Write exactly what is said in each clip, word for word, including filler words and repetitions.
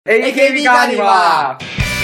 A K B 嘉年華。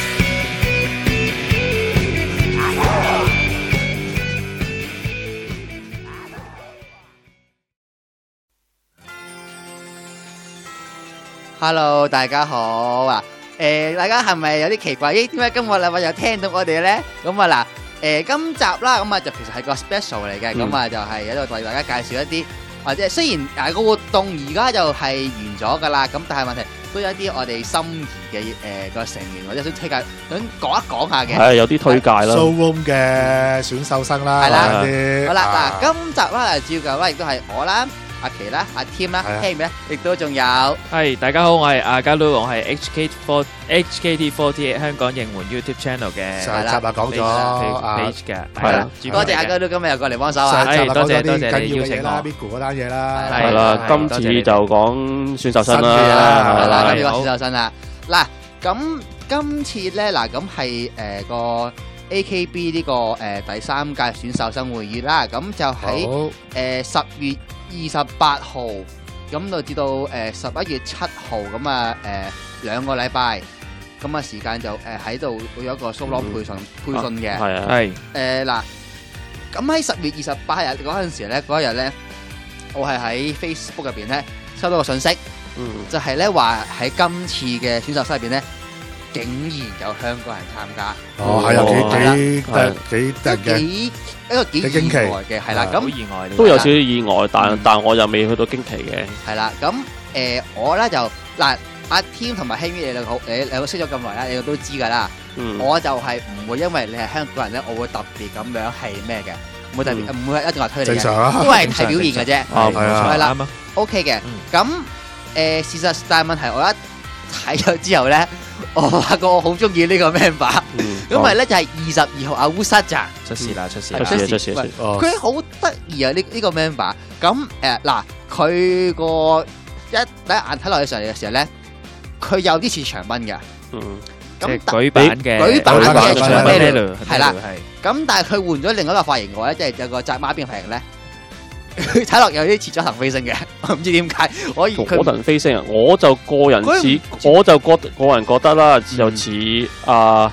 Hello， 大家好啊！誒，大家係咪有啲奇怪？咦，點解今個禮拜又聽到我哋咧？咁啊嗱，誒，今集啦，咁啊就其實係個 special 嚟嘅，咁啊就係喺度為大家介紹一啲，或者雖然誒個活動而家就係完咗噶啦，咁但係問題都有一啲我哋心儀嘅誒個成員或者想推介，想講一講下嘅。 係有啲推介啦。 Showroom 嘅選秀生啦， 係啦， 啲好啦，嗱，今集啦，照舊啦，亦都係我啦。阿琪啦，阿 Tim 啦 ，Ham 咧，亦都仲有。 係大家好，我係阿加魯，我係 H K four H K T forty-eight 香港應援 YouTube channel 嘅上集啊講咗 page 嘅，係啦， 多謝阿加魯今日又過嚟幫手啊！ 上集講咗啲多謝緊要嘅嘢啦 ，Migu 嗰單嘢啦， 係啦，今次就講選秀生啦， 係啦，今次講選秀生啦。嗱，咁今次咧，嗱咁係誒個 A K B 呢個誒第三屆選秀生會議啦，咁就喺誒十月二十八號，咁就至到誒十一月七號，咁啊誒兩個禮拜，咁啊時間就誒喺度會有一個 solo 配信配信嘅， 係啊， 係誒嗱，咁喺十月二十八日嗰陣時咧，嗰一日咧，我係喺 Facebook 入邊咧收到個信息， 嗯， 就係咧話喺今次嘅選秀賽入邊咧，竟然有香港人參加， 哦係有幾幾得幾得嘅， 幾一個幾意外嘅，係啦，咁好意外， 都有少少意外，但但我又未去到驚奇嘅， 係啦，咁誒我咧就嗱阿 Tim 同埋 Hammy 你兩個好，你兩個識咗咁耐啦，你都知㗎啦，我就係唔會因為你係香港人咧，我會特別咁樣係咩嘅，唔會特別唔會一定話推你嘅， 正常啊， 都係睇表現嘅啫， 係啦，OK 嘅，咁誒事實但係問題我一睇咗之後咧。我發覺我好中意呢個 member，因為咧就係二十二號阿烏沙扎出事啦，出事啦， 出事出事， 佢好得意啊！呢呢個 member，咁誒嗱，佢個一第一眼睇落去上嚟嘅時候咧，佢有啲似長賓嘅， 嗯， 咁舉版嘅舉版嘅長賓係啦， 係咁但係佢換咗另一個髮型嘅話咧，即係有個紮孖辮髮型咧。佢睇落有啲似佐藤飛升嘅，我唔知點解。我佐藤飛升啊，我就個人似，我就覺個人覺得啦，就似阿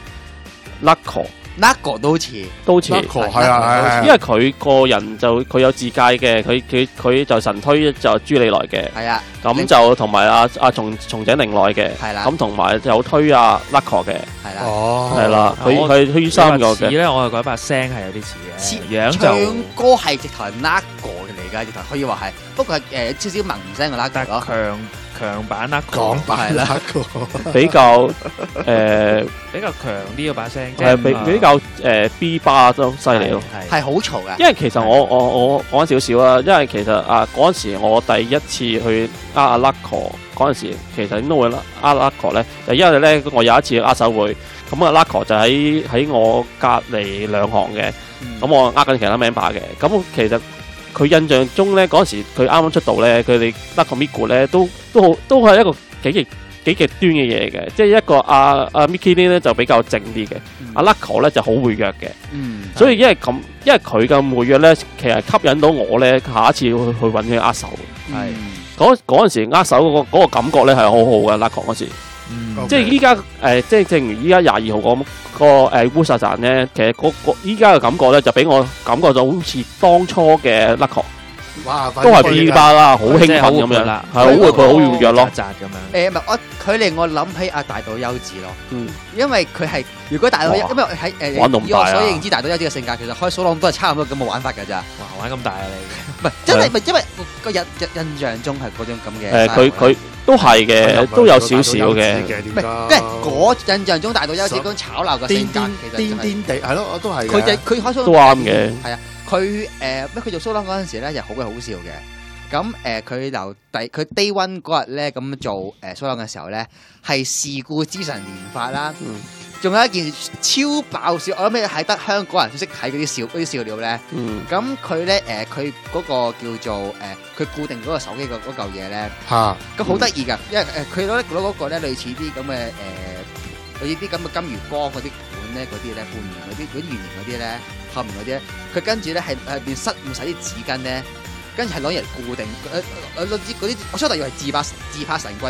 Nako，Nako 都似， 都似， 係啊， 因為佢個人就佢有自介嘅，佢佢佢就神推就朱莉來嘅， 係啊， 咁就同埋阿阿松松井玲奈嘅，係啦，咁同埋有推阿 Nako 嘅， 係啦， 哦，係啦，佢佢推三個嘅。 咧，我係覺得把聲係有啲似嘅，樣就唱歌係直頭係 Nako 嚟㗎，直頭可以話係，不過係誒少少萌聲嘅 Nako 咯， 強強版 Nako， 港版 Nako 比較誒比較強啲嘅把聲， 係比比較誒 B 巴都犀利咯， 係好嘈嘅。 因為其實我我我講少少啦，因為其實啊嗰陣時我第一次去呃阿 Nako 嗰陣時，其實點都會呃 Nako 咧，就因為咧我有一次握手會，咁啊 Nako 就喺喺我隔離兩行嘅，咁我呃緊其他 member 嘅，咁其實。佢印象中咧，嗰陣時佢啱啱出道咧，佢哋 Nako Migu 咧都都好都係一個幾極幾極端嘅嘢嘅，即係一個阿阿 Mickey 咧就比較靜啲嘅，阿 Nako 咧就好活躍嘅，嗯，所以因為咁，因為佢咁活躍咧，其實吸引到我咧，下一次去去揾佢握手，係嗰嗰陣時握手嗰個嗰個感覺咧係好好嘅 Nako 嗰時，嗯，即係依家誒，即係正如依家廿二號咁。個誒烏薩站咧，其實嗰個依家嘅感覺咧，就俾我感覺到好似當初嘅 Nako， 哇， 都係 B 巴啦，好興奮咁樣，係好活潑，好活躍咯。 咁樣誒唔係我佢令我諗起阿大島優子咯，嗯，因為佢係如果大島優，因為喺誒以我所認知大島優子嘅性格，其實開 solo 都係差唔多咁嘅玩法㗎咋。 哇，玩咁大啊你！ 唔係真係唔係因為個印印象中係嗰種咁嘅。 誒佢佢。都係嘅，都有少少嘅。 唔係，即係嗰印象中大島優子嗰種吵鬧嘅性格，其實癲癲地係咯，我都係。 佢就佢開 solo 都啱嘅。 係啊，佢誒咩？佢做 solo 嗰陣時咧，又好鬼好笑嘅。咁誒，佢由第佢 day one 嗰日咧咁做誒 solo 嘅時候咧，係事故之神連發啦。仲有一件超爆笑，我諗咩係得香港人識睇嗰啲笑嗰啲笑料咧。咁佢咧誒，佢嗰個叫做誒，佢固定嗰個手機個嗰嚿嘢咧。嚇！咁好得意㗎，因為誒佢攞攞嗰個咧類似啲咁嘅誒，類似啲咁嘅金魚缸嗰啲管咧，嗰啲咧半圓嗰啲嗰啲圓形嗰啲咧，後面嗰啲咧，佢跟住咧係係邊塞唔使啲紙巾咧。跟住係攞嚟固定，誒誒攞啲嗰啲，我初頭以為自拍自拍神棍啦，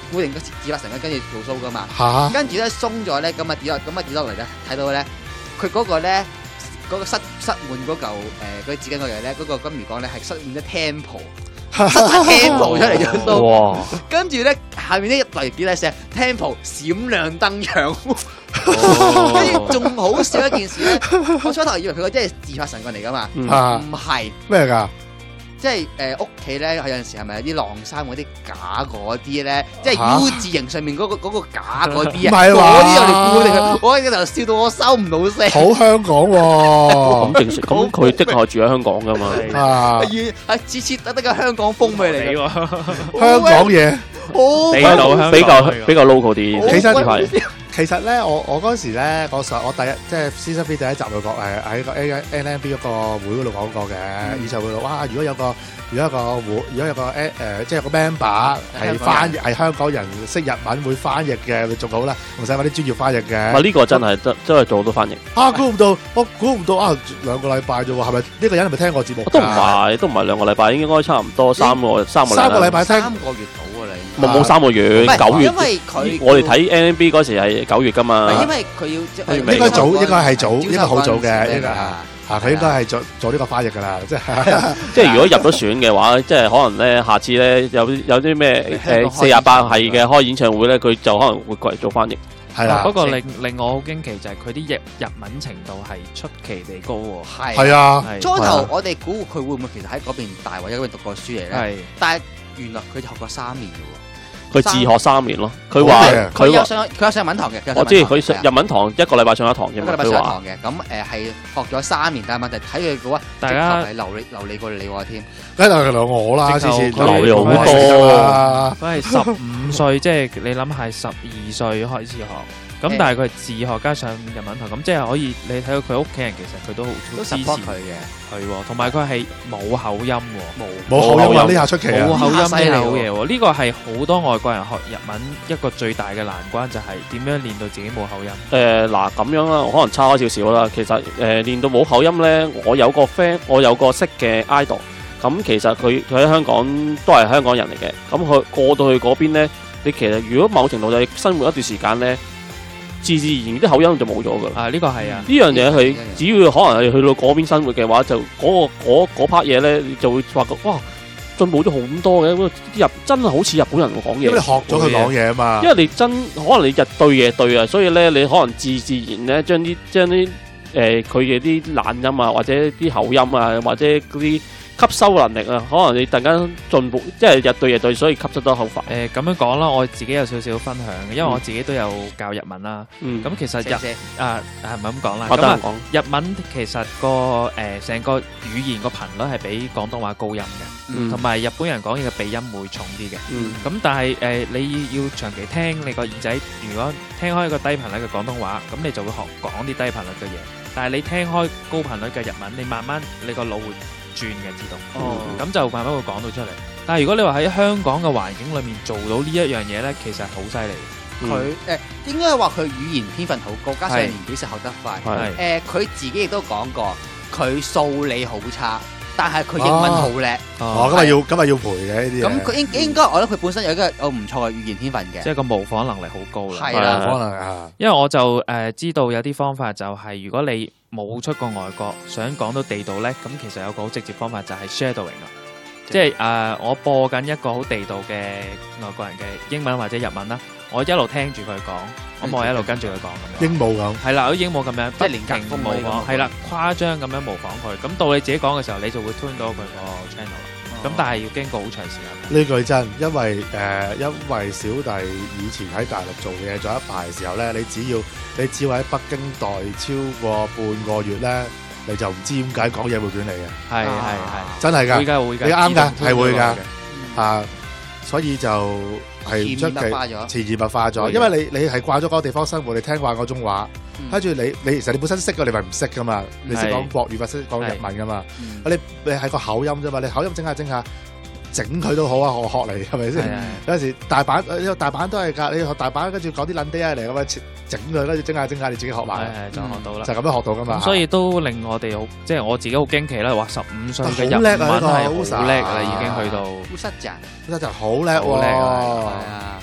固定個自發神經跟住做 show 噶嘛。 嚇， 跟住咧鬆咗咧，咁啊跌落咁啊跌落嚟咧，睇到咧佢嗰個咧嗰個塞塞滿嗰嚿誒嗰啲紙巾嗰樣咧，嗰個金魚缸咧係塞滿咗 temple， 塞 temple 出嚟咗 show。 哇！ 跟住咧下面呢一嚟幾大聲 temple 閃亮燈樣。跟住仲好笑一件事咧，我初頭以為佢個真係自發神棍嚟噶嘛， 啊唔係咩㗎？ 即係誒屋企咧有陣時係咪有啲晾衫嗰啲假嗰啲咧，即係嚇 U 字形上面嗰個嗰個假嗰啲唔啊，嗰係話啲我哋固定佢，我喺度笑到我收唔到聲。 好香港喎， 咁正常，咁佢的確係住喺香港噶嘛。 啊， 係係次次得得個香港風味嚟㗎， 香港嘢。 好地道香港比較嚟㗎比較 local 啲。 其實好係鬼其實咧，我我嗰時咧，我上我第一即係 Season B 第一集度講誒喺個 A N M B 嗰個會嗰度講過嘅，演唱會度，哇！如果有個如果有個會，如果有個誒誒即係有個 member 係翻譯係香港人識日文會翻譯嘅，咪仲好啦，唔使揾啲專業翻譯嘅。 咪呢個真係真真係做到翻譯。 啊，估唔到，我估唔到啊！兩個禮拜啫喎，係咪呢個人係咪聽過節目㗎？ 都唔係，都唔係兩個禮拜，應該差唔多三個三個三個禮拜聽。 三個月到啊你。 冇冇三個月， 唔係九月。 因為佢我哋睇 N M B 嗰時係九月㗎唔嘛。 係因為佢要即係應該早應該係早招應該好早嘅收嗰陣時應該啊啊，佢應該係做做呢個翻譯㗎啦，即係即係如果入咗選嘅話，即係可能咧，下次咧有有啲咩誒四廿八係嘅開演唱會咧，佢就可能會過嚟做翻譯。 係啦不，過令令我好驚奇就係佢啲日日文程度係出奇地高喎。 係係啊， 係初頭我哋估佢會唔會其實喺嗰邊大或者嗰邊讀過書嚟咧？ 係但係原來佢就學過三年嘅喎。 佢自學三年咯。佢話好嘅佢佢話有上佢有上文堂嘅，佢有上我知文堂佢上係啊日文堂一個禮拜上一堂啫嘛。 一個禮拜佢話上堂嘅，咁誒係學咗三年，但係問題睇佢嘅話， 大家直頭係流利流利過你喎添。 梗係兩我啦， 直頭次次佢流利好多啊！ 佢係十五歲，即係你諗係十二歲開始學，咁但係佢係自學加上日文堂，咁即係可以你睇到佢屋企人其實佢都好都支持 support 佢嘅。 佢喎，同埋佢係冇口音喎， 冇口音啊！呢下出奇啊！ 冇口音呢下犀利喎呢係好嘢喎。呢個係好多外國人學日文一個最大嘅難關，就係點樣練到自己冇口音。 誒嗱咁樣啦，我可能差開少少啦。其實誒、呃、練到冇口音咧，我有個 friend，我有個識嘅 idol，咁其實佢佢喺香港都係香港人嚟嘅。咁佢過到去嗰邊咧，你其實如果某程度就生活一段時間咧，自自然然啲口音就冇咗噶啦。 啊，呢個係啊， 呢樣嘢係只要可能係去到嗰邊生活嘅話，就嗰、個嗰嗰 part 嘢咧，你就會發覺哇進步咗好多嘅。啲日真係好似日本人講嘢， 因為你學咗佢講嘢啊嘛。 因為你真可能你日對夜對啊，所以咧你可能自自然咧將啲將啲誒佢嘅啲懶音啊，或者啲口音啊，或者嗰啲吸收能力啊，可能你突然間進步，即係日對夜對，所以吸收得好快。 誒咁樣講啦，我自己有少少分享嘅，因為我自己都有教日文啦。 嗯， 咁其實日謝謝啊係咪咁講啦？ 我咁啊得人講， 日文其實個誒成個語言個頻率係比廣東話高音嘅， 嗯同埋日本人講嘢嘅鼻音會重啲嘅。 嗯咁但係誒、呃、你要長期聽你個耳仔，如果聽開一個低頻率嘅廣東話，咁你就會學講啲低頻率嘅嘢。但係你聽開高頻率嘅日文，你慢慢你個腦會轉嘅自動， 哦咁就慢慢會講到出嚟。但係如果你話喺香港嘅環境裏面做到呢一樣嘢呢，其實好犀利。 佢誒應該話佢語言天分好高，加上係年紀實學得快。 係誒佢自己亦都講過，佢數理好差，但係佢英文好叻。 哦，咁啊要咁啊要陪嘅呢啲嘢。 咁佢應應該我覺得佢本身有一個有唔錯嘅語言天分嘅。 即係個模仿能力好高啦。 係啦可能啊， 因為我就誒、呃、知道有啲方法就係如果你冇出過外國，想講到地道呢，咁其實有個好直接方法就係 shadowing 啦。即係誒、呃，我播緊一個好地道嘅外國人嘅英文或者日文啦，我一路聽住佢講，咁我一路跟住佢講咁樣。 鸚鵡咁。 係啦，好似鸚鵡咁樣， 即係連不停格風模仿， 嗰啲咁係啦，誇張咁樣模仿佢。咁到你自己講嘅時候，你就會 tune 到佢個 channel 啦。咁但係要經過好長時間。 呢句真，因為誒、呃，因為小弟以前喺大陸做嘢做一排嘅時候咧，你只要你只要喺北京待超過半個月咧，你就唔知點解講嘢會捲你嘅， 係係啊係， 真係㗎， 會㗎會㗎， 你啱㗎自動 tune 係會㗎到嘅啊，所以就係唔出潛移默化咗奇，潛移默化咗， 會嘅因為你你係慣咗嗰個地方生活，你聽慣嗰種話， 嗯跟住你你其實你本身識嘅，你咪唔識噶嘛，你識係講國語或識講日文噶嘛， 嗯你你係個口音啫嘛，你口音整下整下。整佢都好啊，我學嚟係咪先？ 係啊有陣時大阪，呢個大阪都係㗎，你學大阪跟住講啲撚啲啊嚟咁樣整佢，跟住整下整下，你自己學係埋， 係就學到啦。 就係咁樣學到噶嘛。 咁所以都令我哋好，即係我自己好驚奇啦！話十五歲嘅日好叻啊呢個文係好叻好啦，已經去到。 好失陣， 真係好叻好叻喎！ 係啊！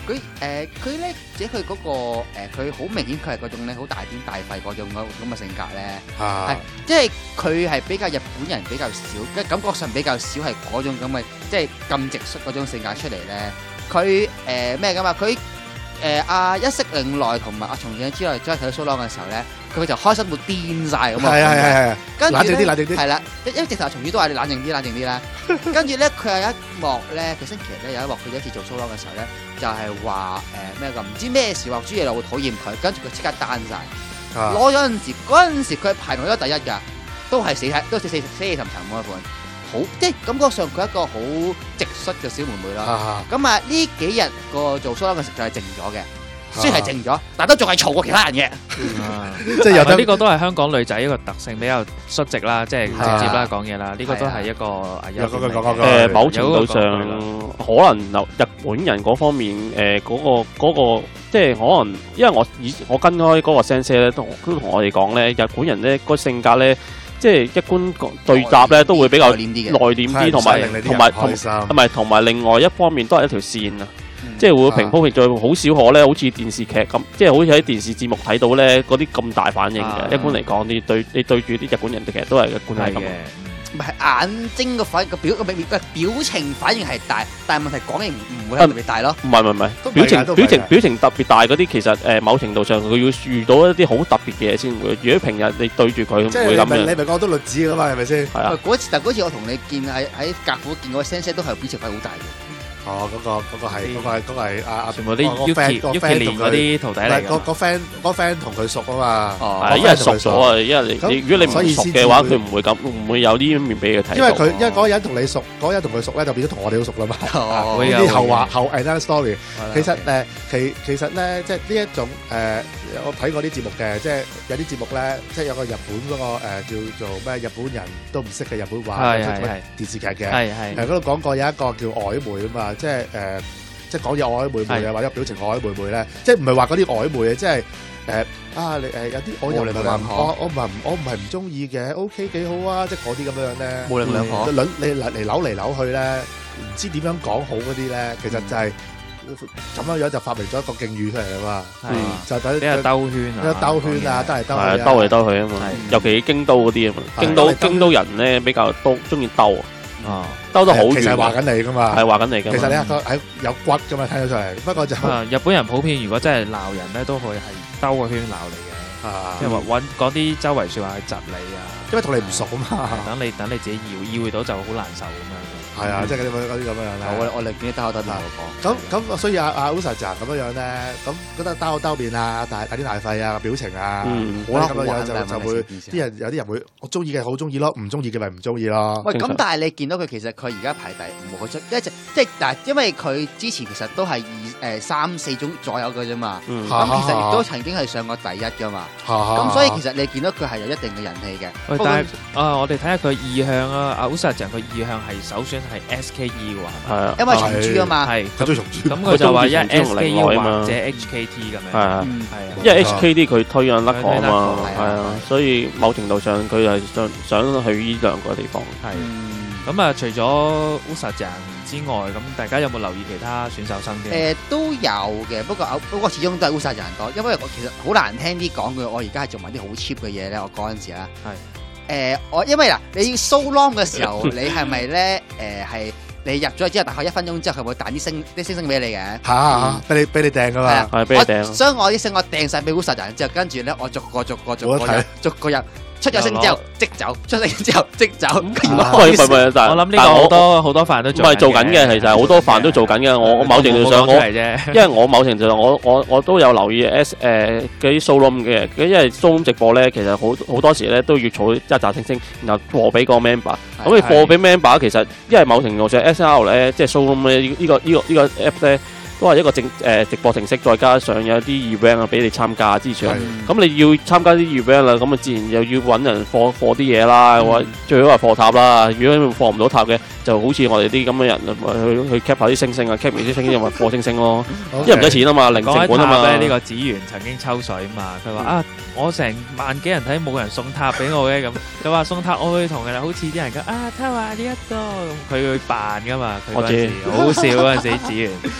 佢誒佢咧，即係佢嗰個佢好明顯佢係嗰種咧好大癲大肺嗰種咁咁嘅性格咧，係即係佢係比較日本人比較少，即係感覺上比較少係嗰種咁嘅，即係咁直率嗰種性格出嚟咧。佢誒咩㗎嘛？佢誒阿一色領內同埋阿松井之內，再睇到蘇朗嘅時候咧，佢就開心到癲曬咁啊！係係係係，跟住冷靜啲，冷靜啲，係啦，因為直頭松井都話你冷靜啲，冷靜啲啦。跟住咧，佢有一幕咧，佢星期日咧有一幕，佢第一次做蘇朗嘅時候咧，就係話誒咩㗎？唔知咩事話朱野就會討厭佢，跟住佢即刻單曬，攞咗陣時，嗰陣時佢係排名咗第一㗎，都係死喺，都死死死氣沉沉嗰一款。好，即係感覺上佢係一個好直率嘅小妹妹啦。咁啊呢幾日個做蘇朗嘅時候就係靜咗嘅。雖然係靜咗，但都仲係嘈過其他人嘅。 即係有呢個都係香港女仔一個特性，比較率直啦，即係直接啦講嘢啦。呢個都係一個誒某程度上可能日本人嗰方面誒嗰個嗰個即係可能，因為我以我跟開嗰個 sensei 咧，都都同我哋講咧，日本人咧個性格咧，即係一般對答咧都會比較內斂啲，同埋同埋同埋同埋另外一方面都係一條線啊。即係會平鋪平敘，好少可咧，好似電視劇咁，即係好似喺電視節目睇到咧嗰啲咁大反應嘅。啊、一般嚟講，你對你對住啲日本人，其實都係嘅觀係咁。 唔係眼睛個反個表個表個表情反應係大，但係問題講嘢唔唔會特別大咯。唔係唔係唔係，表情表情表情特別大嗰啲，其實誒某程度上佢要遇到一啲好特別嘅嘢先會。如果平日你對住佢唔會咁樣。你咪講到律子㗎嘛？係咪先？係啊。嗰次但嗰次我同你見喺喺格府見嗰個聲聲都係表情反應好大嘅。哦，嗰個嗰個係嗰個係嗰個係阿阿全部啲 Yuki Yuki 連嗰啲徒弟嚟嘅。個個 friend 個 friend 同佢熟啊嘛。哦，因為熟咗啊，因為你如果你唔熟嘅話，佢唔會咁唔會有呢一面俾佢睇。因為佢因為嗰個人同你熟，嗰個人同佢熟咧，就變咗同我哋好熟啦嘛。哦，呢啲後話後 another story。其實誒其其實咧，即係呢一種誒，我睇過啲節目嘅，即係有啲節目咧，即係有個日本嗰個誒叫做咩日本人都唔識嘅日本話嘅電視劇嘅。係係。誒嗰度講過有一個叫曖昧啊嘛。即係誒，即係講嘢曖昧昧啊，或者表情曖昧昧咧，即係唔係話嗰啲曖昧嘅，即係誒啊！你誒有啲我又唔係話我我唔係我唔係唔中意嘅 ，OK 幾好啊！即係嗰啲咁樣咧，模棱兩可，輪你嚟嚟扭嚟扭去咧，唔知點樣講好嗰啲咧，其實就係咁樣樣就發明咗一個敬語出嚟啊嘛，就等俾人兜圈啊，兜圈啊，兜嚟兜去，兜嚟兜去啊嘛，尤其京都嗰啲啊嘛，京都京都人咧比較多中意兜啊。哦，兜得好遠，其實話緊你噶嘛，係話緊你噶。其實你係喺有骨噶嘛，睇得出嚟。不過就日本人普遍如果真係鬧人咧，都會係兜個圈鬧你嘅，即係話揾講啲周圍説話去窒你啊。因為同你唔熟啊嘛，等你等你自己意意會到就好難受咁樣。係啊，即係嗰啲嗰啲咁樣啦。我我哋見啲兜口兜面講。咁咁，所以阿阿 Usa 就咁樣樣咧，咁覺得兜口兜面啊，大大啲大肺啊，表情啊，好啦咁樣樣就就會啲人有啲人會我中意嘅好中意咯，唔中意嘅咪唔中意咯。喂，咁但係你見到佢其實佢而家排第五號出，一直即係嗱，因為佢之前其實都係二誒三四種左右嘅啫嘛。咁其實亦都曾經係上過第一噶嘛。咁所以其實你見到佢係有一定嘅人氣嘅。喂，但係啊，我哋睇下佢意向啊，阿 Usa 就佢意向係首選。係 S K E 喎，係啊，因為松珠啊嘛，係佢中意松珠，咁佢就話一 S K E 或者 H K T 咁樣，係啊，係啊，因為 H K T 佢推緊甩角啊嘛，係啊，所以某程度上佢係想想去呢兩個地方。係，咁啊，除咗 Usa 醬之外，咁大家有冇留意其他選手身邊？誒都有嘅，不過不過始終都係 Usa 醬多，因為我其實好難聽啲講句，我而家係做埋啲好 cheap 嘅嘢咧，我嗰陣時啦，係。誒、呃，我因為嗱，你 so long 嘅時候，你係咪咧？誒、呃，係你入咗之後，大概一分鐘之後，佢會彈啲星啲星星俾你嘅。嚇嚇，俾你俾你掟噶嘛？係俾你掟。所以我啲星我掟晒俾烏實人之後，跟住咧，我逐個逐個逐個入，逐個入。出咗聲之後即走，出聲之後即走。唔係唔係，但係我諗呢個好多好多飯都做。唔係做緊嘅，其實好多飯都做緊嘅。我我某程度上我，因為我某程度上我我我都有留意 S 誒嗰啲 solo 嘅，因為 solo 直播咧，其實好好多時咧都要儲一紮星星，然後貨俾個 member。咁你貨俾 member 其實因為某程度上 S R 咧，即係 solo 咧呢個呢個呢個 app 咧。都係一個正誒直播程式，再加上有啲 event 啊俾你參加之類。咁你要參加啲 event 啦，咁啊自然又要揾人貨貨啲嘢啦，或最好係貨塔啦。如果貨唔到塔嘅，就好似我哋啲咁嘅人去去 cap 下啲星星啊 ，cap 完啲星星咪貨星星咯。因為唔使錢啊嘛，零成本啊嘛。呢個子源曾經抽水啊嘛，佢話啊，我成萬幾人睇冇人送塔俾我嘅咁，佢話送塔我會同人好似啲人咁啊，偷下呢一個咁，佢會扮噶嘛。佢嗰陣時好笑嗰陣時，子源冇人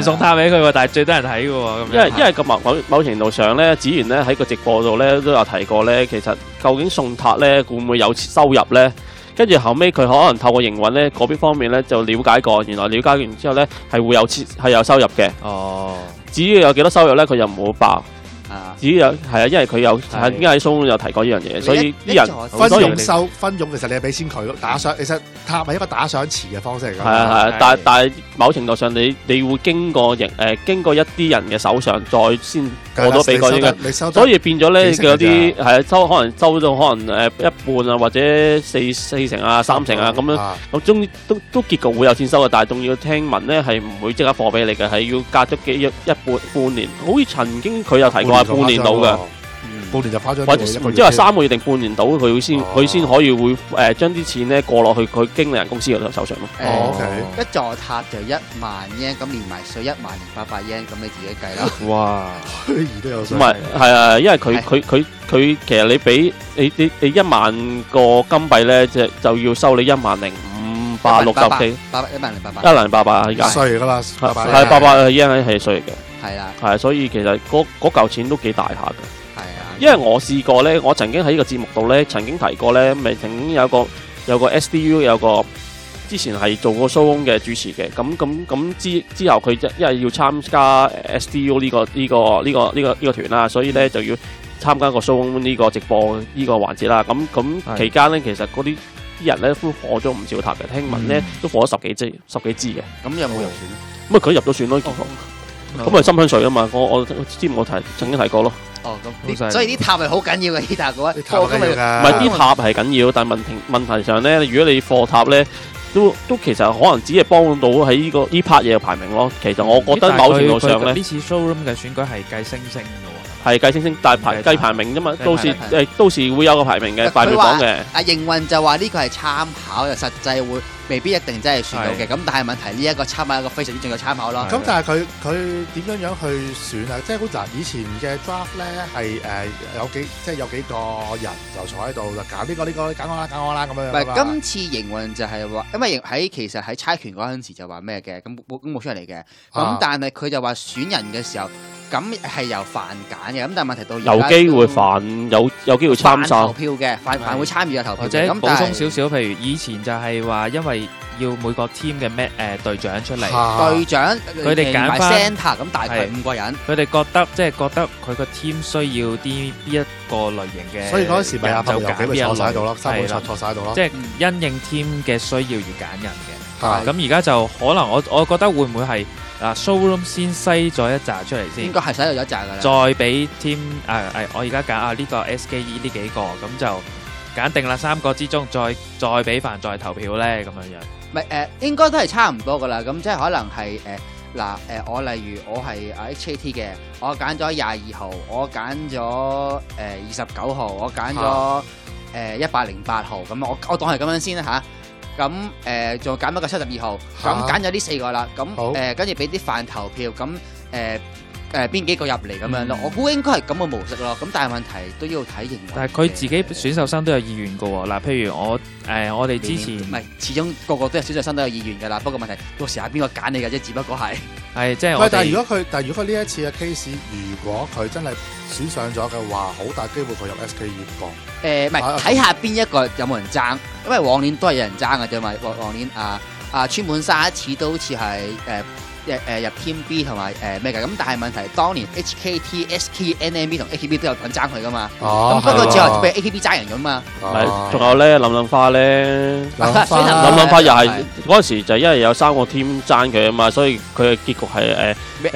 送塔俾佢喎，但係最多人睇嘅喎。 因為因為個某某某程度上咧，子源咧喺個直播度咧都有提過咧，其實究竟送塔咧會唔會有收入咧？跟住後尾佢可能透過營運咧嗰邊方面咧就了解過，原來了解完之後咧係會有係有收入嘅。 哦， 至於有幾多收入咧，佢又唔好爆。 啊， 至於有係啊，因為佢有係應該喺 show 有提過呢樣嘢，所以啲人分佣收分佣，其實你係俾錢佢咯，打賞其實塔係一個打賞池嘅方式嚟㗎。 係啊係啊，但係但係某程度上你你會經過營誒經過一啲人嘅手上，再先過到俾嗰啲嘅，所以變咗咧有啲係啊收可能收到可能誒一半啊，或者四四成啊三成啊咁樣，咁終都都結局會有錢收嘅，但係仲要聽聞咧係唔會即刻貨俾你嘅，係要隔咗幾一一半半年，好似曾經佢有提過。半年到嘅， 半年就誇張， 或者唔知話三個月定半年到，佢先佢先可以會誒將啲錢咧過落去佢經理人公司嘅手上咯。 哦，一座塔就一萬 yen，咁連埋稅一萬零八百 yen，咁你自己計啦。 哇， 虛擬都有稅。 唔係係啊，因為佢佢佢佢其實你俾你你你一萬個金幣咧，就就要收你一萬零五百六十幾， 八一萬零八百， 一萬零八百而家稅㗎嘛， 係八百 yen 係稅嚟嘅。 係啦， 係，所以其實嗰嗰嚿錢都幾大下嘅。 係啊， 因為我試過咧，我曾經喺呢個節目度咧，曾經提過咧，咪曾經有個有個 S D U 有個之前係做過 show 嘅主持嘅，咁咁咁之之後佢一因為要參加 S D U 呢個呢個呢個呢個呢個團啦，所以咧就要參加個 show 呢個直播呢個環節啦。咁咁期間咧，其實嗰啲啲人咧都火咗唔少塔嘅，聽聞咧都火咗十幾支十幾支嘅。 咁有冇入選？ 咁啊佢入咗選咯，結果。咁咪心香水啊嘛！我我之前我提曾經提過咯。 哦，咁所以啲塔係好緊要嘅，啲塔嘅話， 塔緊要㗎。 唔係啲塔係緊要，但係問題問題上咧，如果你貨塔咧，都都其實可能只係幫到喺呢個呢 part 嘢嘅排名咯。其實我覺得某程度上咧， 呢次 showroom 嘅選舉係計星星嘅喎。 係計星星，但係排計排名啫嘛，到時誒到時會有個排名嘅排名榜嘅。 啊營運就話呢個係參考，又實際會未必一定真係選到嘅。咁但係問題呢一個參考一個非常之重要參考咯。 咁但係佢佢點樣樣去選啊？即係好似以前嘅 draft 咧係誒有幾即係有幾個人就坐喺度就揀呢個呢個揀我啦揀我啦咁樣。 唔係今次營運就係話，因為喺其實喺猜拳嗰陣時就話咩嘅，咁冇冇出嚟嘅。咁但係佢就話選人嘅時候。咁係由飯揀嘅，咁但係問題到有機會飯有有機會參賽投票嘅，飯飯會參與嘅投票。 或者補充少少，譬如以前就係話，因為要每個 team 嘅咩誒隊長出嚟， 隊長佢哋揀翻 center，咁大概五個人。 佢哋覺得即係覺得佢個 team 需要啲邊一個類型嘅， 所以嗰時咪阿就揀邊坐晒喺度咯，三個坐坐晒喺度咯。 即係因應 team 嘅需要而揀人嘅。咁而家就可能我我覺得會唔會係？嗱 showroom 先篩咗一紮出嚟先， 應該係篩咗一紮㗎啦。 再俾 team 誒誒，我而家揀啊呢個 S K E 呢幾個，咁就揀定啦。三個之中，再再俾飯再投票咧，咁樣樣。 唔係誒，應該都係差唔多㗎啦。咁即係可能係誒嗱誒，我例如我係啊 H A T 嘅，我揀咗廿二號，我揀咗誒二十九號，我揀咗誒一百零八號，咁我我當係咁樣先啦嚇。咁誒仲揀咗個七十二號，咁揀咗呢四個啦，咁誒跟住俾啲飯投票，咁誒誒邊幾個入嚟咁樣咯，我估應該係咁嘅模式咯。咁但係問題都要睇營運。 但係佢自己選秀生都有意願嘅喎，嗱，譬如我誒我哋之前唔係，始終個個都有選秀生都有意願㗎啦。不過問題到時係邊個揀你嘅啫，只不過係係即係。 喂，但係如果佢，但係如果佢呢一次嘅 case，如果佢真係選上咗嘅話，好大機會佢入 S K E 噃。 誒唔係睇下邊一個有冇人爭，因為往年都係有人爭嘅啫嘛。往往年啊啊川本沙一次都好似係誒誒誒入 Team B 同埋誒咩嘅，咁但係問題當年 H K T、S K、N M B 同 A K B 都有人爭佢噶嘛。咁不過最後俾 A K B 爭人咁嘛。 係，仲有咧諗諗花咧，諗諗花又係嗰陣時就因為有三個 team 爭佢啊嘛，所以佢嘅結局係誒誒誒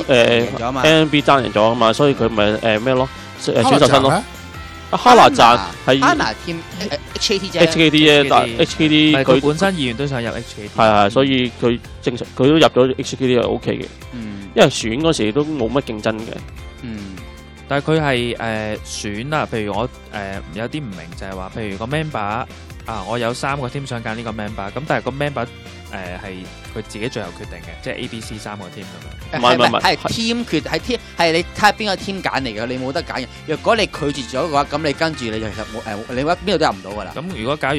N M B 爭贏咗啊嘛，所以佢咪誒咩咯誒選秀生咯。哈拿站係哈拿 team H K T 啫 ，H K T 啫，但 H K T 佢本身意願都想入 H K T， 係係，所以佢正常佢都入咗 H K T 係 O K 嘅， 嗯， 因為選嗰時都冇乜競爭嘅， 嗯，但係佢係誒選啊，譬如我誒有啲唔明就係話，譬如個 member 啊，我有三個 team 想揀呢個 member，咁但係個 member 誒係佢自己最後決定嘅，即係 A、B、C 三個 team 咁樣。 唔係唔係係 team 決係 team 係你睇下邊個 team 揀嚟嘅，你冇得揀嘅。若果你拒絕咗嘅話，咁你跟住你就其實冇誒，你話邊度都入唔到噶啦。 咁如果假如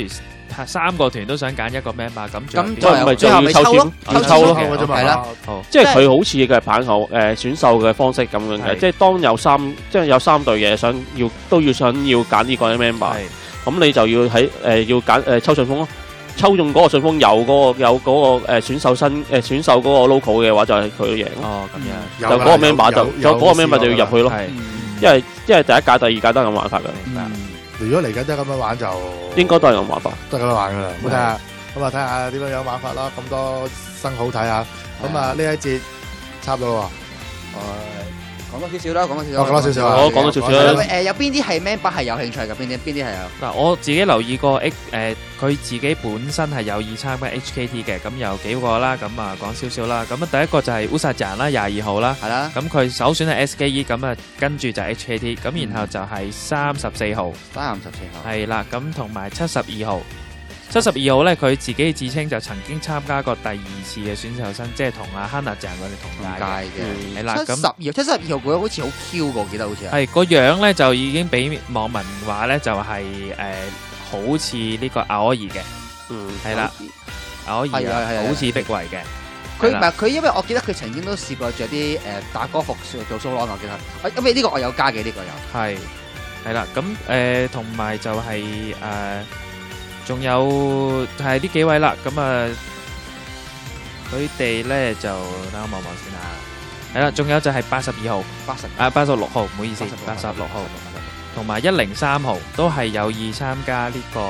三個團都想揀一個 member，咁咁最後咪就要抽籤抽抽咯籤嘅係啦。 好， 即係佢好似嘅棒球誒選秀嘅方式咁樣嘅，即係當有三即係有三隊嘢想要都要想要揀呢個 member，咁你就要喺誒要揀誒抽信封咯。抽中嗰個信封有嗰個有嗰個誒選手新誒選手嗰個 logo 嘅話，就係佢贏咯。 哦，咁樣就嗰個 member 就就嗰個 member 就要入去咯。 係， 因為因為第一屆、第二屆都係咁玩法嘅。 明白。 如果嚟緊都係咁樣玩就應該都係咁玩法， 都係咁樣玩噶啦。咁睇下，咁啊睇下點樣樣玩法啦。咁多新好睇下。咁啊呢一節差唔多咯喎。 講多少少啦，講多少少。 講多少少啊。 我講多少少啦。 誒有邊啲係 member 係有興趣嘅？邊啲邊啲係有？ 嗱，我自己留意過 H 誒，佢自己本身係有意參加 H K T 嘅，咁有幾個啦，咁啊講少少啦。咁啊第一個就係 Usajan 啦，廿二號啦， 係啦。 咁佢首選係 S K E，咁啊跟住就 H K T，咁然後就係三十四號， 三十四號。 係啦，咁同埋七十二號。七十二號咧，佢自己自稱就曾經參加過第二次嘅選秀生，即係同阿 Hannah 鄭佢哋同屆嘅。係啦，咁七十二號，七十二號佢好似好 Q 個，我記得好似係。 係個樣咧就已經俾網民話咧就係誒好似呢個阿可兒嘅， 嗯， 係啦，阿可兒啊，好似碧慧嘅。 佢唔係佢，因為我記得佢曾經都試過着啲誒打歌服做 solo，我記得。因為呢個我有加嘅呢個有。係係啦，咁誒同埋就係誒。仲有係呢幾位啦，咁啊，佢哋咧就等我望望先啦。係啦，仲有就係八十二號， 八十啊八十六號，唔好意思，八十六號，同埋一零三號都係有意參加呢個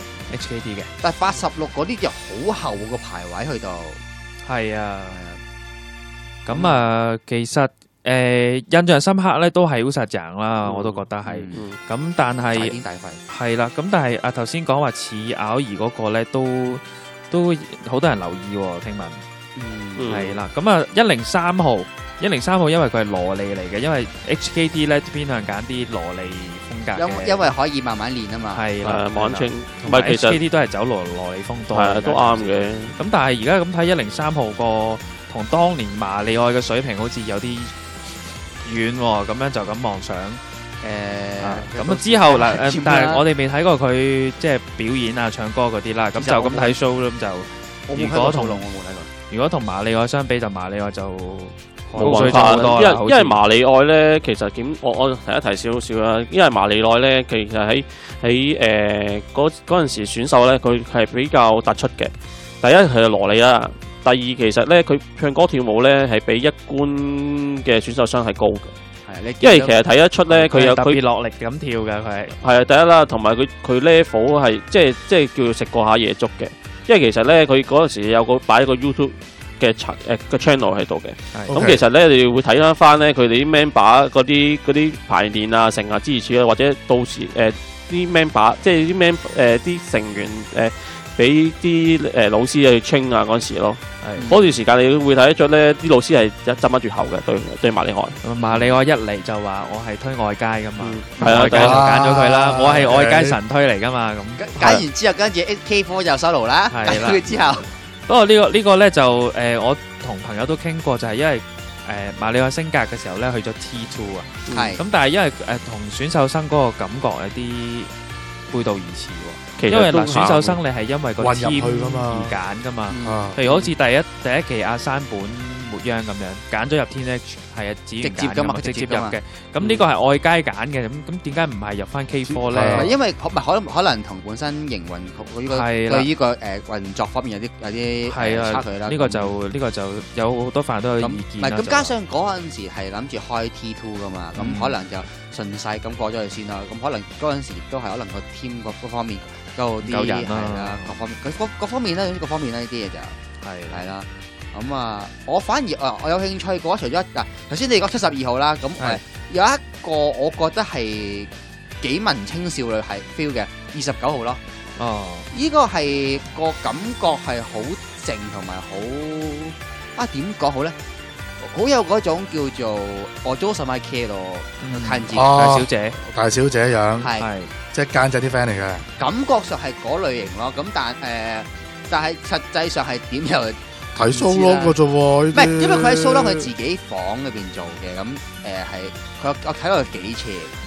H K T 嘅。 但係八十六嗰啲就好後個排位去到。 係啊，咁啊，其實誒印象深刻咧都係 Usajan 啦，我都覺得係。咁但係大癲大肺係啦，咁但係啊頭先講話似阿兒嗰個咧，都都好多人留意喎，聽聞。嗯，係啦，咁啊一零三號，一零三號因為佢係蘿莉嚟嘅，因為 H K T 咧偏向揀啲蘿莉風格嘅， 因因為可以慢慢練啊嘛。 係啦， 慢慢清。 同埋 H K T 都係走蘿蘿莉風多。 係啊，都啱嘅。咁但係而家咁睇一零三號個同當年麻利愛嘅水平好似有啲遠喎，咁樣就咁望上，誒咁之後嗱誒，但係我哋未睇過佢即係表演啊、唱歌嗰啲啦，咁就咁睇 show 咁就。如果同我冇睇過，如果同麻利愛相比，就麻利愛就冇辦法啦。因為因為麻利愛咧，其實點我我提一提少少啦。因為麻利愛咧，其實喺喺誒嗰嗰陣時選秀咧，佢係比較突出嘅。第一係蘿莉啦。第二其實咧，佢唱歌跳舞咧係比一般嘅選秀生係高嘅，係因為其實睇得出咧，佢有特別落力咁跳嘅，佢係係啊第一啦，同埋佢佢 level 係即係即係叫做食過下夜粥嘅，因為其實咧佢嗰陣時有個擺一個 YouTube 嘅誒個 channel 喺度嘅，咁其實咧你會睇翻翻咧佢哋啲 member 嗰啲嗰啲排練啊、成啊之類之類，或者到時誒啲 member 即係啲 member 誒啲成員誒。俾啲誒老師去 train 啊嗰陣時咯，嗰段時間你會睇得出咧，啲老師係一針一住後嘅對對麻利愛。 麻利愛一嚟就話我係推外街噶嘛， 係啊， 外街就揀咗佢啦。我係外街神推嚟噶嘛，咁揀完之後跟住 H K 四就 solo 啦，揀佢之後。 不過呢個呢個咧就誒，我同朋友都傾過，就係因為誒麻利愛升格嘅時候咧去咗 T two 啊，係咁，但係因為誒同選秀生嗰個感覺有啲背道而馳。因為嗱，選秀生你係因為個 team 而揀噶嘛，譬如好似第一第一期阿山本末央咁樣揀咗入 T N H， 係啊，直接噶嘛，直接入嘅。咁呢個係外街揀嘅，咁咁點解唔係入翻 K 四咧？ 因為唔係可能可能同本身營運佢呢個對呢個誒運作方面有啲有啲差距啦。 呢個就呢個就有好多飯都有意見。 唔係咁，加上嗰陣時係諗住開 T two 噶嘛，咁可能就順勢咁過咗去先啦。咁可能嗰陣時都係可能個 team 嗰方面。夠啲係啦，各方面佢各各方面咧，各方面咧呢啲嘢就係係啦。咁啊，我反而啊，我有興趣過，除咗嗱，頭先你講七十二號啦，咁誒有一個我覺得係幾文青少女係 feel 嘅二十九號咯。哦，呢個係個感覺係好靜同埋好啊點講好咧？好有嗰種叫做我做什麼 care 咯，近似大小姐， 大小姐樣係。 即係奸仔啲 friend 嚟嘅， 感覺上係嗰類型咯。咁但誒、呃，但係實際上係點又睇 solo 嘅啫喎。唔係，因為佢喺 solo 佢自己房裏邊做嘅。咁誒係佢我睇到佢幾斜，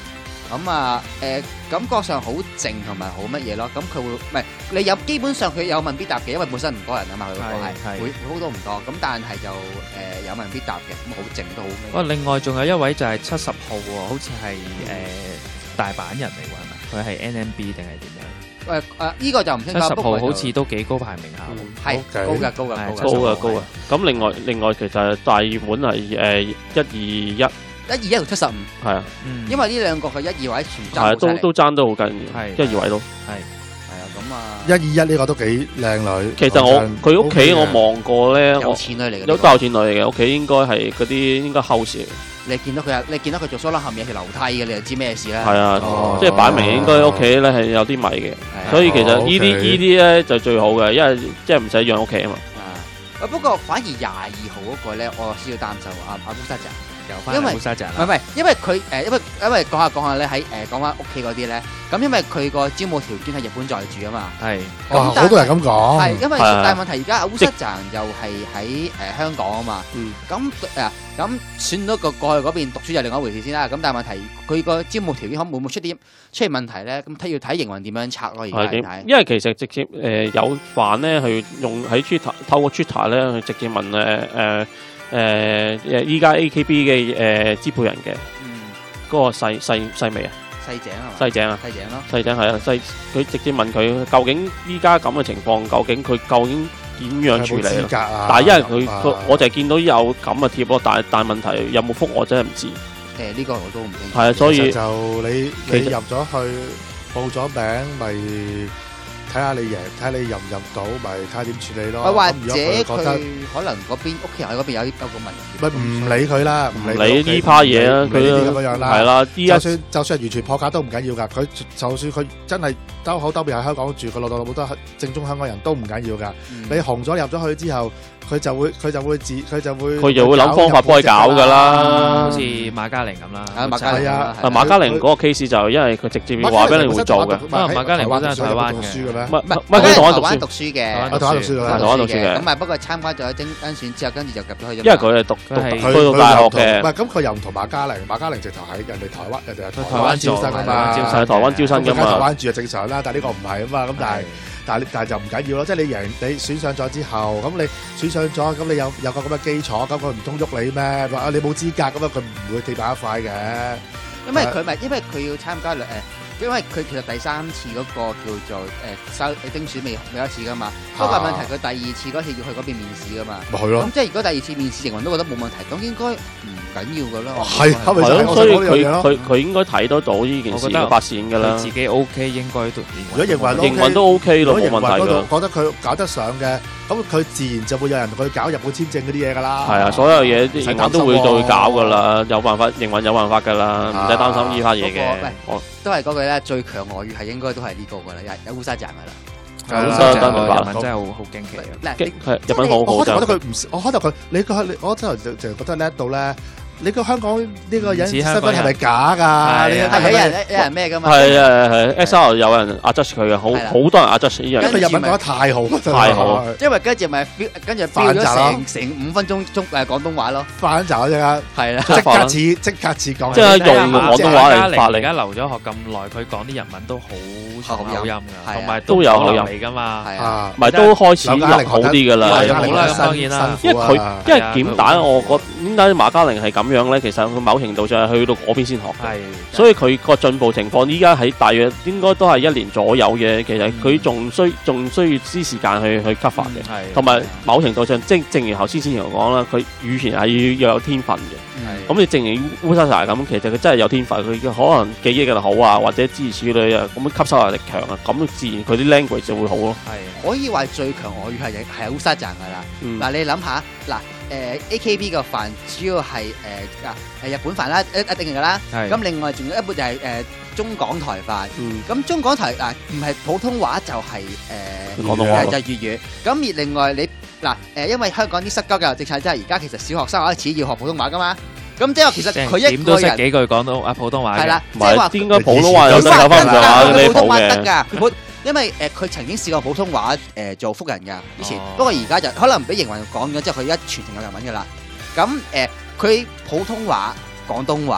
咁啊誒感覺上好靜同埋好乜嘢咯，咁佢會唔係你有基本上佢有問必答嘅，因為本身唔多人啊嘛，佢嗰個係會會好多唔多，咁但係就誒有問必答嘅，咁好靜都好。 哇！另外仲有一位就係七十號喎，好似係誒大阪人嚟喎，係咪？佢係 N M B 定係點樣？ 誒誒呢個就唔清楚。 七十號好似都幾高排名下喎， 係高㗎高㗎高高㗎嘅高嘅。咁另外另外其實大熱門係誒一二一， 一二一同七十五， 係啊， 因為呢兩個嘅一二位全係啊都都爭得好緊要， 係一二位都係係啊咁啊。 一二一呢個都幾靚女。 其實我佢屋企我望過咧， 有錢女嚟嘅， 有都有錢女嚟嘅，屋企應該係嗰啲應該 house。 你見到佢啊，你見到佢做 solo 後面有條樓梯嘅，你就知咩事啦。 係啊，即係擺明應該屋企咧係有啲米嘅，所以其實呢啲呢啲咧就最好嘅，因為即係唔使養屋企啊嘛。 啊，不過反而廿二號嗰個咧，我先要擔心阿阿烏沙澤。 因為烏沙澤唔係唔係，因為佢誒，因為因為講下講下咧，喺誒講翻屋企嗰啲咧，咁因為佢個招募條件係日本在住啊嘛。 係， 哇，好多人咁講。 係因為但係問題而家阿烏沙澤又係喺誒香港啊嘛。 嗯。 咁誒咁選到個過去嗰邊讀書就另外一回事先啦。咁但係問題佢個招募條件可會唔會出啲出現問題咧？咁睇要睇營運點樣拆咯。而家睇。 因為其實直接誒有飯咧，去用喺 Twitter 透過 Twitter 咧去直接問誒誒。誒誒，依家 A K B 嘅誒支配人嘅，嗯，嗰個細細細微啊， 細井啊， 細井啊， 細井咯， 細井係啊，細佢直接問佢究竟依家咁嘅情況，究竟佢究竟點樣處理咯？但係因為佢佢，我就係見到有咁嘅貼咯，但係但係問題有冇覆我真係唔知。誒呢個我都唔清楚。 係啊，所以就你你入咗去報咗名咪。睇下你贏，睇下你入唔入到，咪睇下點處理咯。 或者佢可能嗰邊屋企人喺嗰邊有有個問題， 咪唔理佢啦，唔理呢批嘢啊，佢呢啲咁樣啦。係啦， 就算就算係完全破格都唔緊要㗎。佢就算佢真係兜口兜面喺香港住，個老豆老母都係正宗香港人都唔緊要㗎。你紅咗入咗去之後，佢就會佢就會自佢就會佢就會諗方法幫佢搞㗎啦。 好似馬嘉玲咁啦， 馬嘉玲啊， 馬嘉玲嗰個 case 就因為佢直接話俾你會做嘅。 馬嘉玲本身係台灣嘅。 唔係唔係，佢喺台灣讀書嘅， 台灣讀書嘅， 台灣讀書嘅。 咁啊，不過參加咗甄甄選之後，跟住就入咗去。 因為佢係讀讀去到大學嘅。 唔係咁，佢又唔同馬嘉玲，馬嘉玲直頭喺人哋台灣，人哋係台灣招生啊嘛， 係台灣招生㗎嘛。 台灣住就正常啦，但係呢個唔係啊嘛。咁但係但係但係就唔緊要咯。即係你贏，你選上咗之後，咁你選上咗，咁你有有個咁嘅基礎，咁佢唔通喐你咩？話你冇資格咁啊，佢唔會企埋一塊嘅。 因為佢咪因為佢要參加誒。因為佢其實第三次嗰個叫做誒收精選未未一次噶嘛，不過問題佢第二次嗰次要去嗰邊面試噶嘛， 咪係咯。 咁即係如果第二次面試營運都覺得冇問題，咁應該唔緊要噶啦。 係係咪咯？所以佢佢佢應該睇得到呢件事嘅發展㗎啦。 自己 O K 應該都如果營運營運都 O K 咯，冇問題㗎。 覺得佢搞得上嘅，咁佢自然就會有人去搞日本簽證嗰啲嘢㗎啦。 係啊，所有嘢營運都會再搞㗎啦，有辦法營運有辦法㗎啦，唔使擔心呢批嘢嘅。 都係嗰句咧，最強外語係應該都係呢個㗎啦，有烏沙澤㗎啦。 烏沙澤個日文真係好好驚奇啊！ 嗱，日文好好就。 我覺得佢唔，我開頭佢你個我真係就就覺得叻到咧。你個香港呢個人身份係咪假㗎？你係有人有人咩㗎嘛？ 係啊係 ，X R 有人 adjust 佢嘅，好好多人 adjust 呢樣。 因為日文講得太好， 太好。 因為跟住咪跟住標咗成成五分鐘中誒廣東話咯， 翻閘啫㗎， 係啦， 即刻似即刻似講。 即係用廣東話嚟發力。 而家留咗學咁耐，佢講啲日文都好口音㗎，同埋都有口音嚟㗎嘛。 係啊， 唔係都開始落好啲㗎啦。 好啦，當然啦， 因為佢因為點解我覺點解馬嘉玲係咁樣咧？其實佢某程度上係去到嗰邊先學嘅，所以佢個進步情況依家喺大約應該都係一年左右嘅。其實佢仲需仲需要啲時間去去吸發嘅，同埋某程度上，即正如頭先先頭講啦，佢語言係要有天分嘅。咁你正如烏沙澤咁，其實佢真係有天分，佢可能記憶力好啊，或者諸如此類啊，咁吸收能力強啊，咁自然佢啲 language 就會好咯。 係可以話最強外語係係烏沙澤㗎啦。嗱，你諗下嗱。誒 A K B 個飯主要係誒啊誒日本飯啦，一一定㗎啦。咁另外仲有一半就係誒中港台飯。咁中港台嗱唔係普通話就係誒廣東話就係粵語。咁而另外你嗱誒，因為香港啲失交教育政策，即係而家其實小學生開始要學普通話㗎嘛。咁即係話其實佢一個人幾句廣東啊普通話嘅。 係啦， 即係話應該普通話有得有翻上下你普嘅。 因為誒佢曾經試過普通話誒做福人㗎，以前不過而家就可能俾營運講咗之後，佢一全程有日文㗎啦。咁誒佢普通話、廣東話、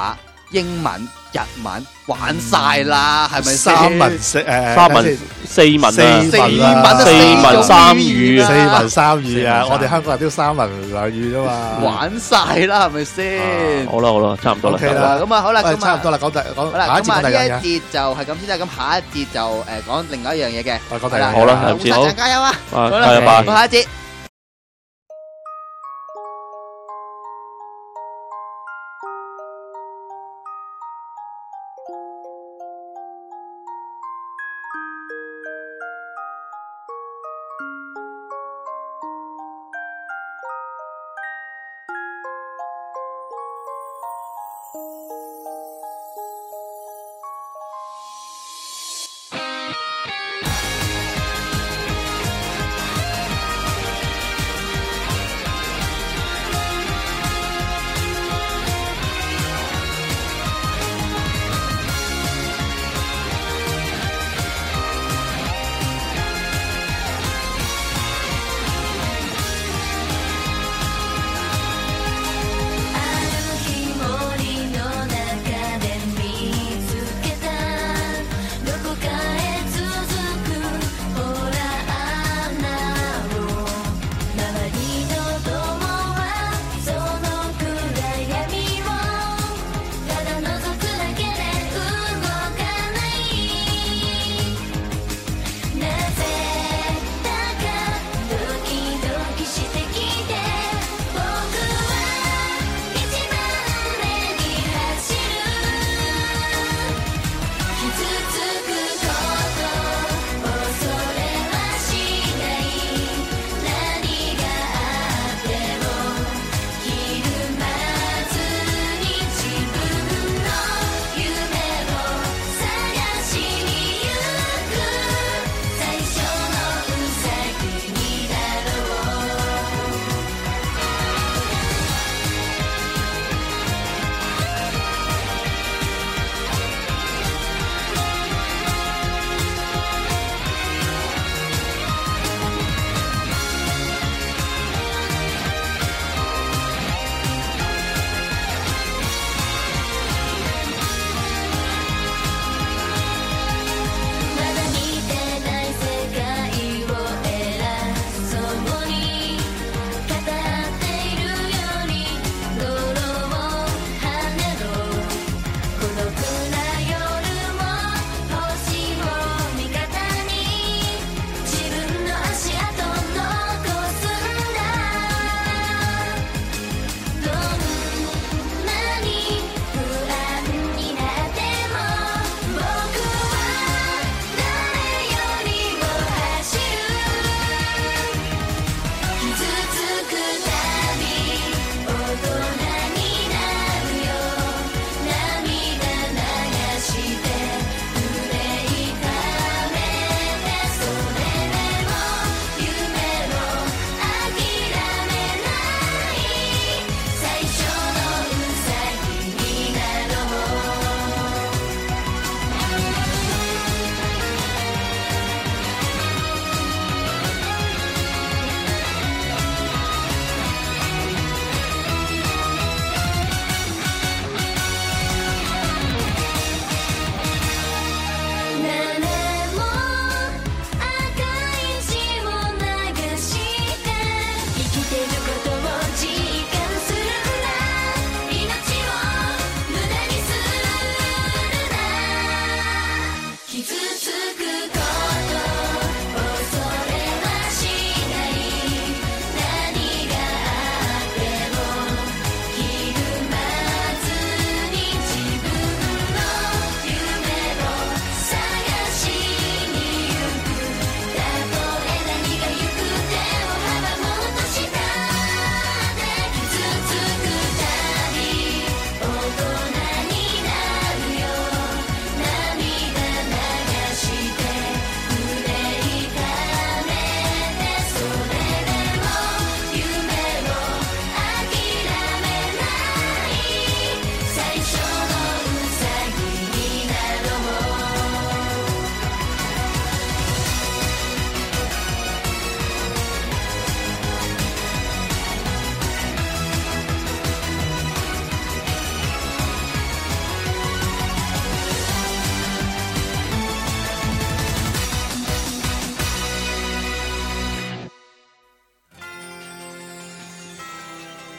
英文、日文玩晒啦，係咪先？ 三文四誒， 三文四文啊， 四文四文三語四文三語啊！ 四文三語我哋香港人都三文兩語啫嘛。 玩晒啦，係咪先？ 好啦好啦，差唔多啦。 OK 啦， 咁啊好啦， 喂咁啊差唔多啦，講第講好啦， 下一節咁啊呢講第二樣嘢。 一節就係咁先啦，咁下一節就誒講另外一樣嘢嘅。 我講第二樣嘢好啦胡生係唔知好長加油啊！ 啊， 好啦加油吧。 下一節。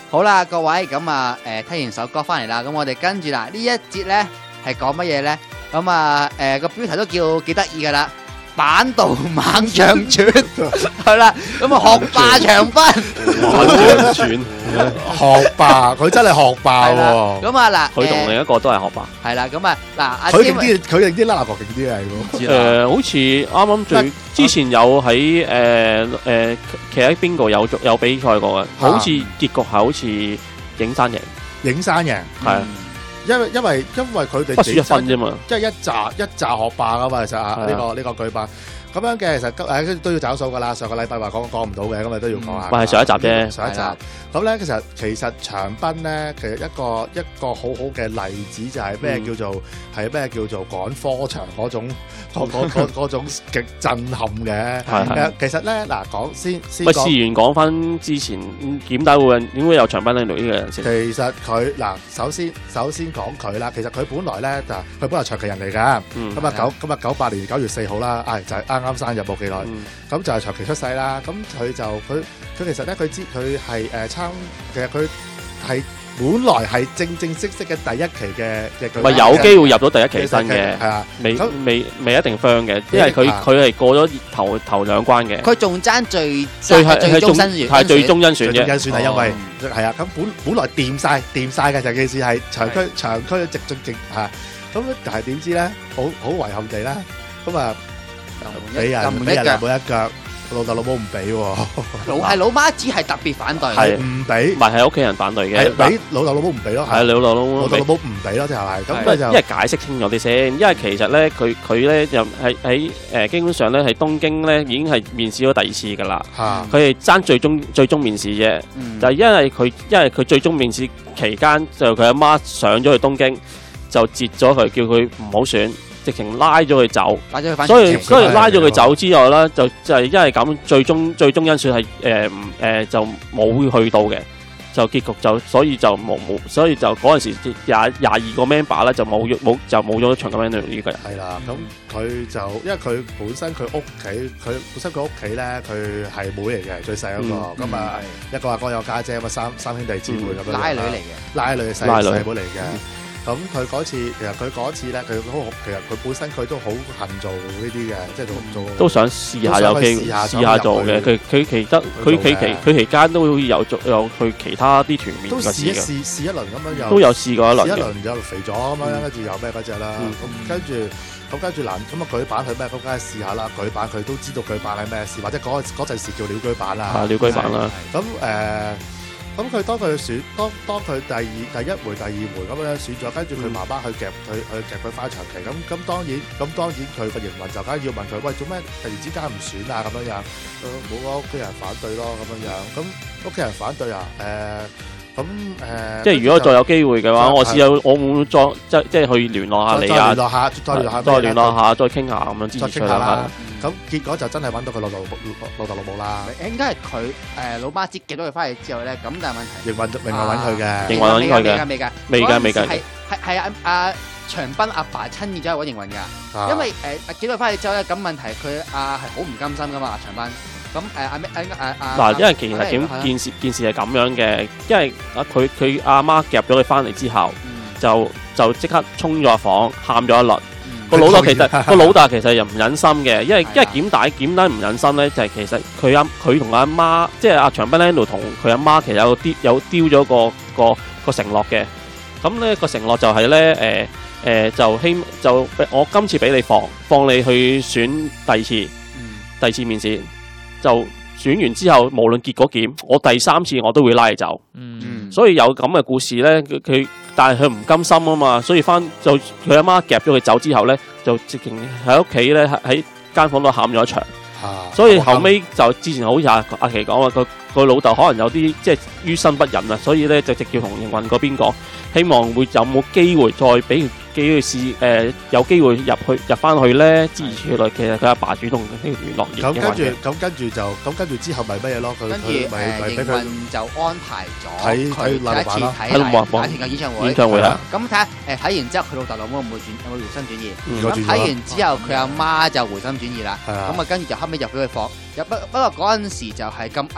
好啦，各位咁啊，誒聽完首歌翻嚟啦，咁我哋跟住啦，呢一節咧係講乜嘢咧？咁啊，誒個標題都叫幾得意噶啦。板道猛將傳係啦，咁啊學霸長斌， 猛將傳學霸，佢真係學霸喎。 咁啊嗱， 佢同另一個都係學霸。 係啦，咁啊嗱，阿佢勁啲，佢勁啲，拉拿國勁啲係喎。 誒，好似啱啱最之前有喺誒誒，其實喺邊個有做有比賽過嘅，好似結局係好似影山贏， 影山贏係。 因為因為因為佢哋不輸一分啫嘛， 即係一紮一紮學霸噶嘛，其實啊呢個呢個舉辦咁樣嘅，其實誒都要找數噶啦。上個禮拜話講講唔到嘅，咁咪都要講下。 咪係上一集啫， 上一集咁咧，其實其實長濱咧，其實一個一個好好嘅例子就係咩叫做係咩叫做趕科場嗰種嗰嗰嗰嗰種極震撼嘅。誒，其實咧嗱，講先先。 喂，試完講翻之前點解會點會有長濱領隊呢個人先？ 其實佢嗱，首先首先講佢啦，其實佢本來咧就佢本來長期人嚟㗎。咁啊九咁啊九八年九月四號啦，唉就係啱啱生日冇幾耐，咁就係長期出世啦。咁佢就佢佢其實咧佢知佢係誒參，其實佢係本來係正正式式嘅第一期嘅嘅。 咪有機會入到第一期新嘅， 係啊， 未未未一定 firm 嘅，因為佢佢係過咗頭頭兩關嘅。 佢仲爭最最係最終甄選， 係最終甄選嘅。 最終甄選係因為係啊，咁本本來掂曬掂曬嘅，成件事係長區長區直進勁嚇。咁但係點知咧，好好遺憾地咧，咁啊俾人俾人冇一腳。老豆老母唔俾喎， 老係老媽子係特別反對， 係唔俾， 唔係係屋企人反對嘅， 俾老豆老母唔俾咯， 係老豆老母老豆老母唔俾咯，就係咁佢就因為解釋清楚啲先，因為其實咧佢佢咧又係喺誒基本上咧喺東京咧已經係面試咗第二次㗎啦，佢係爭最終最終面試啫，就係因為佢因為佢最終面試期間就佢阿媽上咗去東京就截咗佢，叫佢唔好選。直情拉咗佢走，所以所以拉咗佢走之外咧，就就係因為咁，最終最終因素係誒唔誒就冇去到嘅，就結局就所以就冇冇，所以就嗰陣時廿廿二個 member 咧就冇冇就冇咗長濱呢個人。 係啦，咁佢就因為佢本身佢屋企佢本身佢屋企咧佢係妹嚟嘅，最細嗰個，咁啊一個阿哥有家姐咁啊三三兄弟姊妹咁樣， 拉女嚟嘅， 拉女細細妹嚟嘅。咁佢嗰次，其實佢嗰次咧，佢好，其實佢本身佢都好恨做呢啲嘅，即係做做都想試下有機會試下做嘅。佢佢其得佢期期佢期間都會有做有去其他啲團面嘅試嘅。 試試一輪咁樣又都有試過一輪。 一輪又肥咗咁樣，跟住又咩嗰隻啦。咁跟住咁跟住嗱，咁啊舉板佢咩？咁梗係試下啦。舉板佢都知道舉板係咩事，或者嗰嗰陣時叫鳥居板啦。 啊，鳥居板啦。 咁誒。咁佢當佢選，當當佢第二第一回、第二回咁樣選咗，跟住佢媽媽去夾佢，去夾佢翻長期。咁咁當然，咁當然佢個營運就梗係要問佢，喂，做咩突然之間唔選啊？咁樣樣，冇個屋企人反對咯，咁樣樣。咁屋企人反對啊？誒，咁誒， 即係如果再有機會嘅話，我試下我會唔會再即即係去聯絡下你啊？ 再聯絡下，再聯絡下， 再聯絡下，再傾下咁樣支持佢啦。 咁結果就真係揾到佢老豆老豆老母啦。 應該係佢誒老媽接寄到佢翻嚟之後咧，咁但係問題。 營運營運揾佢嘅， 營運揾佢嘅， 未㗎未㗎未㗎。 係係係阿阿長濱阿爸親自走去揾營運㗎，因為誒寄到佢翻嚟之後咧，咁問題佢阿係好唔甘心㗎嘛，長濱。咁誒阿咩阿阿嗱，因為其實點件事件事係咁樣嘅，因為啊佢佢阿媽夾咗佢翻嚟之後，就就即刻衝咗入房，喊咗一輪。個老豆其實個老豆其實又唔忍心嘅，因為因為點解點解唔忍心咧？就係其實佢阿佢同阿媽，即係阿長濱呢度同佢阿媽其實有啲有丟咗個個個承諾嘅。咁咧個承諾就係咧誒誒就希就我今次俾你放放你去選第二次第二次面試，就選完之後無論結果點，我第三次我都會拉你走。嗯，所以有咁嘅故事咧，佢佢。但係佢唔甘心啊嘛，所以翻就佢阿媽夾咗佢走之後咧，就直情喺屋企咧喺間房度喊咗一場。啊、所以後尾就之前好似阿阿琪講話，佢佢老豆可能有啲即係於心不忍啊，所以咧就直接同營運嗰邊講，希望會有冇機會再俾機會試誒，有機會入去入翻去咧，支持佢。其實佢阿爸主動聯絡。 咁跟住，咁跟住就咁跟住之後咪乜嘢咯？佢跟住誒營運就安排咗睇睇第一次睇大田嘅演唱會。 演唱會啊！ 咁睇下誒睇完之後，佢老豆老母會唔會轉會回心轉意？咁睇完之後，佢阿媽就回心轉意啦。咁啊跟住就後尾就俾佢放。不不過嗰陣時就係咁啱又撞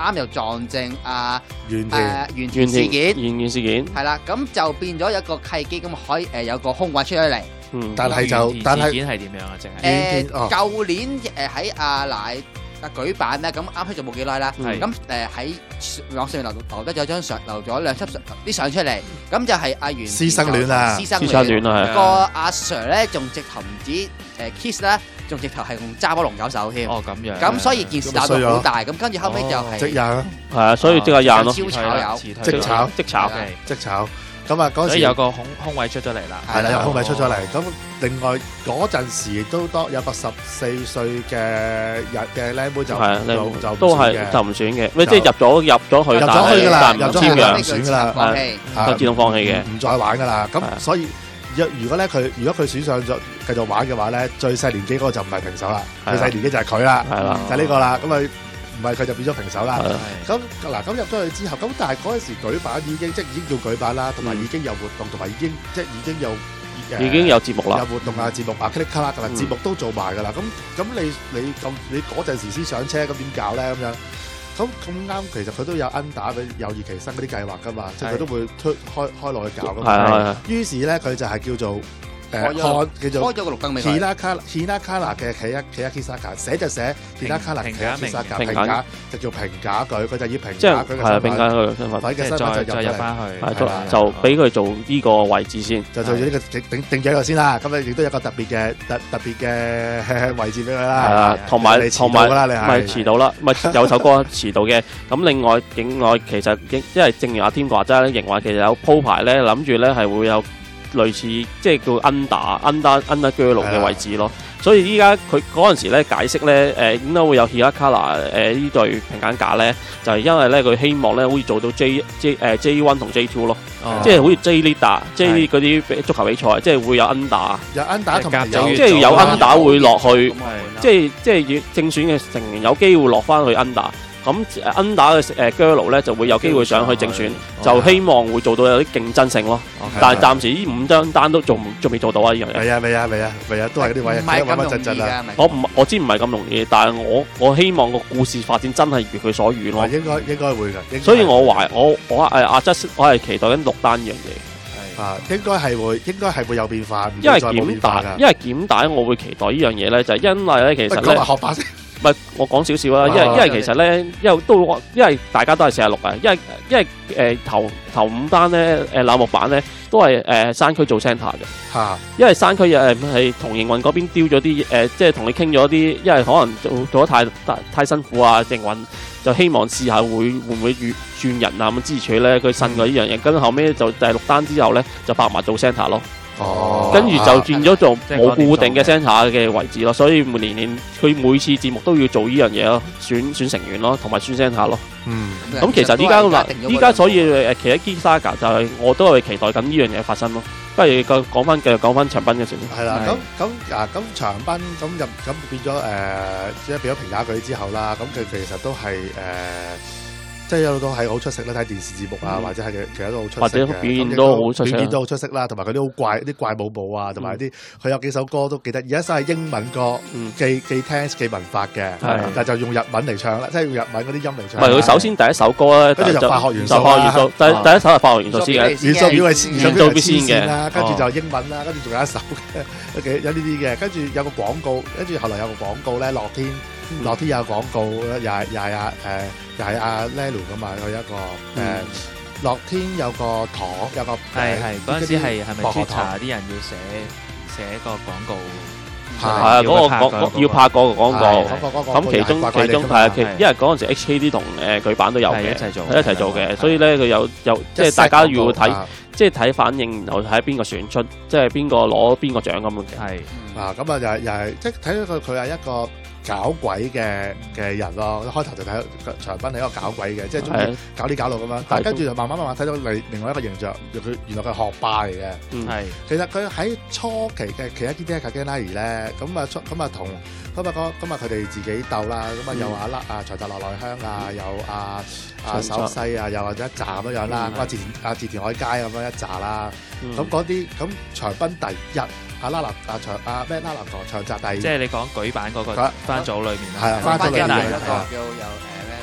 撞正啊原誒原田事件， 原田事件係啦，咁就變咗有一個契機，咁可以誒有個空位出咗嚟。 嗯， 但係就但係事件係點樣啊？淨係誒， 哦舊年誒喺阿奶啊舉辦咧，咁啱啱就冇幾耐啦。 係咁誒喺網上面留留得咗張相，留咗兩輯相啲相出嚟，咁就係阿原師生戀啊師生師生戀啊， 個阿 Sir 咧，仲直頭唔止誒 kiss 啦，仲直頭係用揸波龍狗手添。 哦咁樣， 咁所以件事鬧到好大，咁跟住後尾就係即人係啊，所以即刻贏咯， 超炒友， 即炒即炒。 即炒。咁啊嗰陣時所以有個空空位出咗嚟啦。 係啦，有空位出咗嚟。咁另外嗰陣時都多有個十四歲嘅人嘅僆妹就係啊， 就你就都係就唔選嘅，咩即係入咗入咗去， 入咗去㗎啦但係唔簽入咗去㗎啦嘅， 唔選㗎啦放棄啊就自動放棄嘅。 唔再玩㗎啦。咁係啊所以若如果咧佢如果佢選上咗繼續玩嘅話咧，最細年紀嗰個就唔係平手啦， 係啊最細年紀就係佢啦， 係啦， 就係呢個啦。咁啊唔係佢就變咗平手啦。 係啊咁嗱，咁入咗去之後，咁但係嗰陣時舉辦已經即係已經叫舉辦啦，同埋已經有活動，同埋已經即係已經有誒已經有節目啦有。活動啊節目啊 click 卡啦，同埋嗯節目都做埋㗎啦。咁咁你你咁你嗰陣時先上車，咁點搞咧咁樣？咁咁啱，其實佢都有 under 俾有意期生嗰啲計劃㗎嘛，即係佢都會推開開落去搞㗎係啊係嘛。 啊， 於是咧，佢就係叫做誒開咗看叫做開咗個綠燈俾佢。 Hinakana Hinakana 嘅企一企一 Kisaka 寫就寫 Hinakana 企一 Kisaka 評價評價就叫評價佢，佢就以評即係價佢嘅係啊， 身份並解佢嘅身份， 佢嘅即係身份就入咗嚟， 再再入翻去， 係係啦就就俾佢做呢個位置先。 就做咗呢個定定定咗喺度先啦。咁啊，亦都有個特別嘅特特別嘅位置俾佢係啦。 啊，同埋你遲同埋到㗎啦，你唔係係遲到啦，唔係有首歌遲到嘅。咁另外另外其實因因為正如阿天話齋咧，營話其實有鋪排咧，諗住咧係會有類似即係叫 under under under girl 嘅位置咯。所以依家佢嗰陣時咧解釋咧，誒點解會有 Hinakana 誒呢隊評揀架咧，就係因為咧佢希望咧可以做到 J J 誒 J one 同 J two 咯， 哦即係好似 J Leader J 嗰啲足球比賽，即係會有 under， 有 under 同埋即係有即係有 under 會落去。 咁啊即係即係要正選嘅成員有機會落翻去 under，咁 under 嘅誒 girl 咧就會有機會上去正選，就希望會做到有啲競爭性咯。但係暫時呢五張單都仲仲未做到啊！呢樣嘢， 未啊未啊未啊未啊，都係嗰啲位， 唔係咁穩穩容易陣陣啊。 㗎， 我唔我知唔係咁容易，但係我我希望個故事發展真係如佢所願咯。 應該應該會㗎，應該所以我懷我我誒阿則我係期待緊六單呢樣嘢， 啊應該係會應該係會有變化，唔因為會再冇檢變化㗎，。 帶因為檢帶我會期待呢樣嘢咧，就係因為咧其實喂，講咧埋。學霸先。 唔係我講少少啦，因為哦因為其實咧，因為都因為大家都係四十六啊，因為因為誒、呃、頭頭五單咧誒冷木板咧都係誒、呃、山區做 centre 嘅， 嚇因為山區誒係同營運嗰邊丟咗啲誒，即係同你傾咗啲，因為可能做做得太太太辛苦啊，營運就希望試下會會唔會轉轉人啊咁支取咧，佢信過呢樣嘢，跟住後尾就第六單之後咧就白埋做 centre 咯。 哦， 跟住就變咗做即係冇固定嘅嗰啲 centre 嘅位置咯，所以每年年佢每次節目都要做呢樣嘢咯，選選成員咯，同埋選 centre 咯。 嗯咁其實依家嗱，依家所以誒誒，其實 Kisaga 就係我都係期待緊呢樣嘢發生咯。不如個講翻繼續講翻長濱嘅事先。 係啦， 係咁咁啊，咁長濱咁入咁變咗誒，即係變咗評價佢之後啦，咁佢其實都係誒，即係一路都係好出色啦，睇電視節目啊， 嗯或者係其實都好出色嘅， 或者表現都好出色表現都好出色啦，同埋佢啲好怪啲怪舞舞啊，同埋啲佢有幾首歌都記得，而家首係英文歌， 嗯， 既既聽既文法嘅， 係但係就用日文嚟唱啦，即係用日文嗰啲音嚟唔唱。 係佢首先第一首歌咧， 跟住就化學元素就化學元素，第啊第一首係化學元素先嘅。 元素表係元素表係元素表先黐嘅線啦，跟住哦就英文啦，跟住仲有一首嘅，有幾有呢啲嘅，跟住有個廣告，跟住後來有個廣告咧，樂天樂天有廣告，又係又係阿誒又係阿 Lelu 噶嘛，佢有一個誒樂天有個糖有個係係嗰陣時係係咪薄荷 Twitter 糖啲人要寫寫個廣告？ 係係啊，嗰個廣要拍嗰個廣告。 嗰個嗰個咁其中其中係啊，其因為嗰陣時 H K D 同誒舉版都有嘅， 係一齊做係一齊做嘅，所以咧佢有有即係大家要睇，即係睇反應，然後睇邊個選出，即係邊個攞邊個獎咁樣嘅。 係啊，咁啊又係又係即係睇到佢佢係一個搞鬼嘅嘅人咯，一開頭就睇長濱係一個搞鬼嘅，即係中意搞呢搞路咁樣，但係跟住就慢慢慢慢睇到另另外一個形象，佢原來佢係學霸嚟嘅。 嗯， 係其實佢喺初期嘅其他啲啲嘅 Kagenari 咧，咁啊出咁啊同咁啊嗰咁啊佢哋自己鬥啦，咁啊有阿甩啊長澤落內香啊，有阿阿手西啊，又或者一紮咁樣啦，咁啊自啊自田海街咁樣一紮啦，咁嗰啲咁長濱第一，阿拉納阿長阿咩拉納陀長澤第二， 即係你講舉版嗰個佢番組裏面係啊番組裏面翻一個係啊叫有誒咩啦，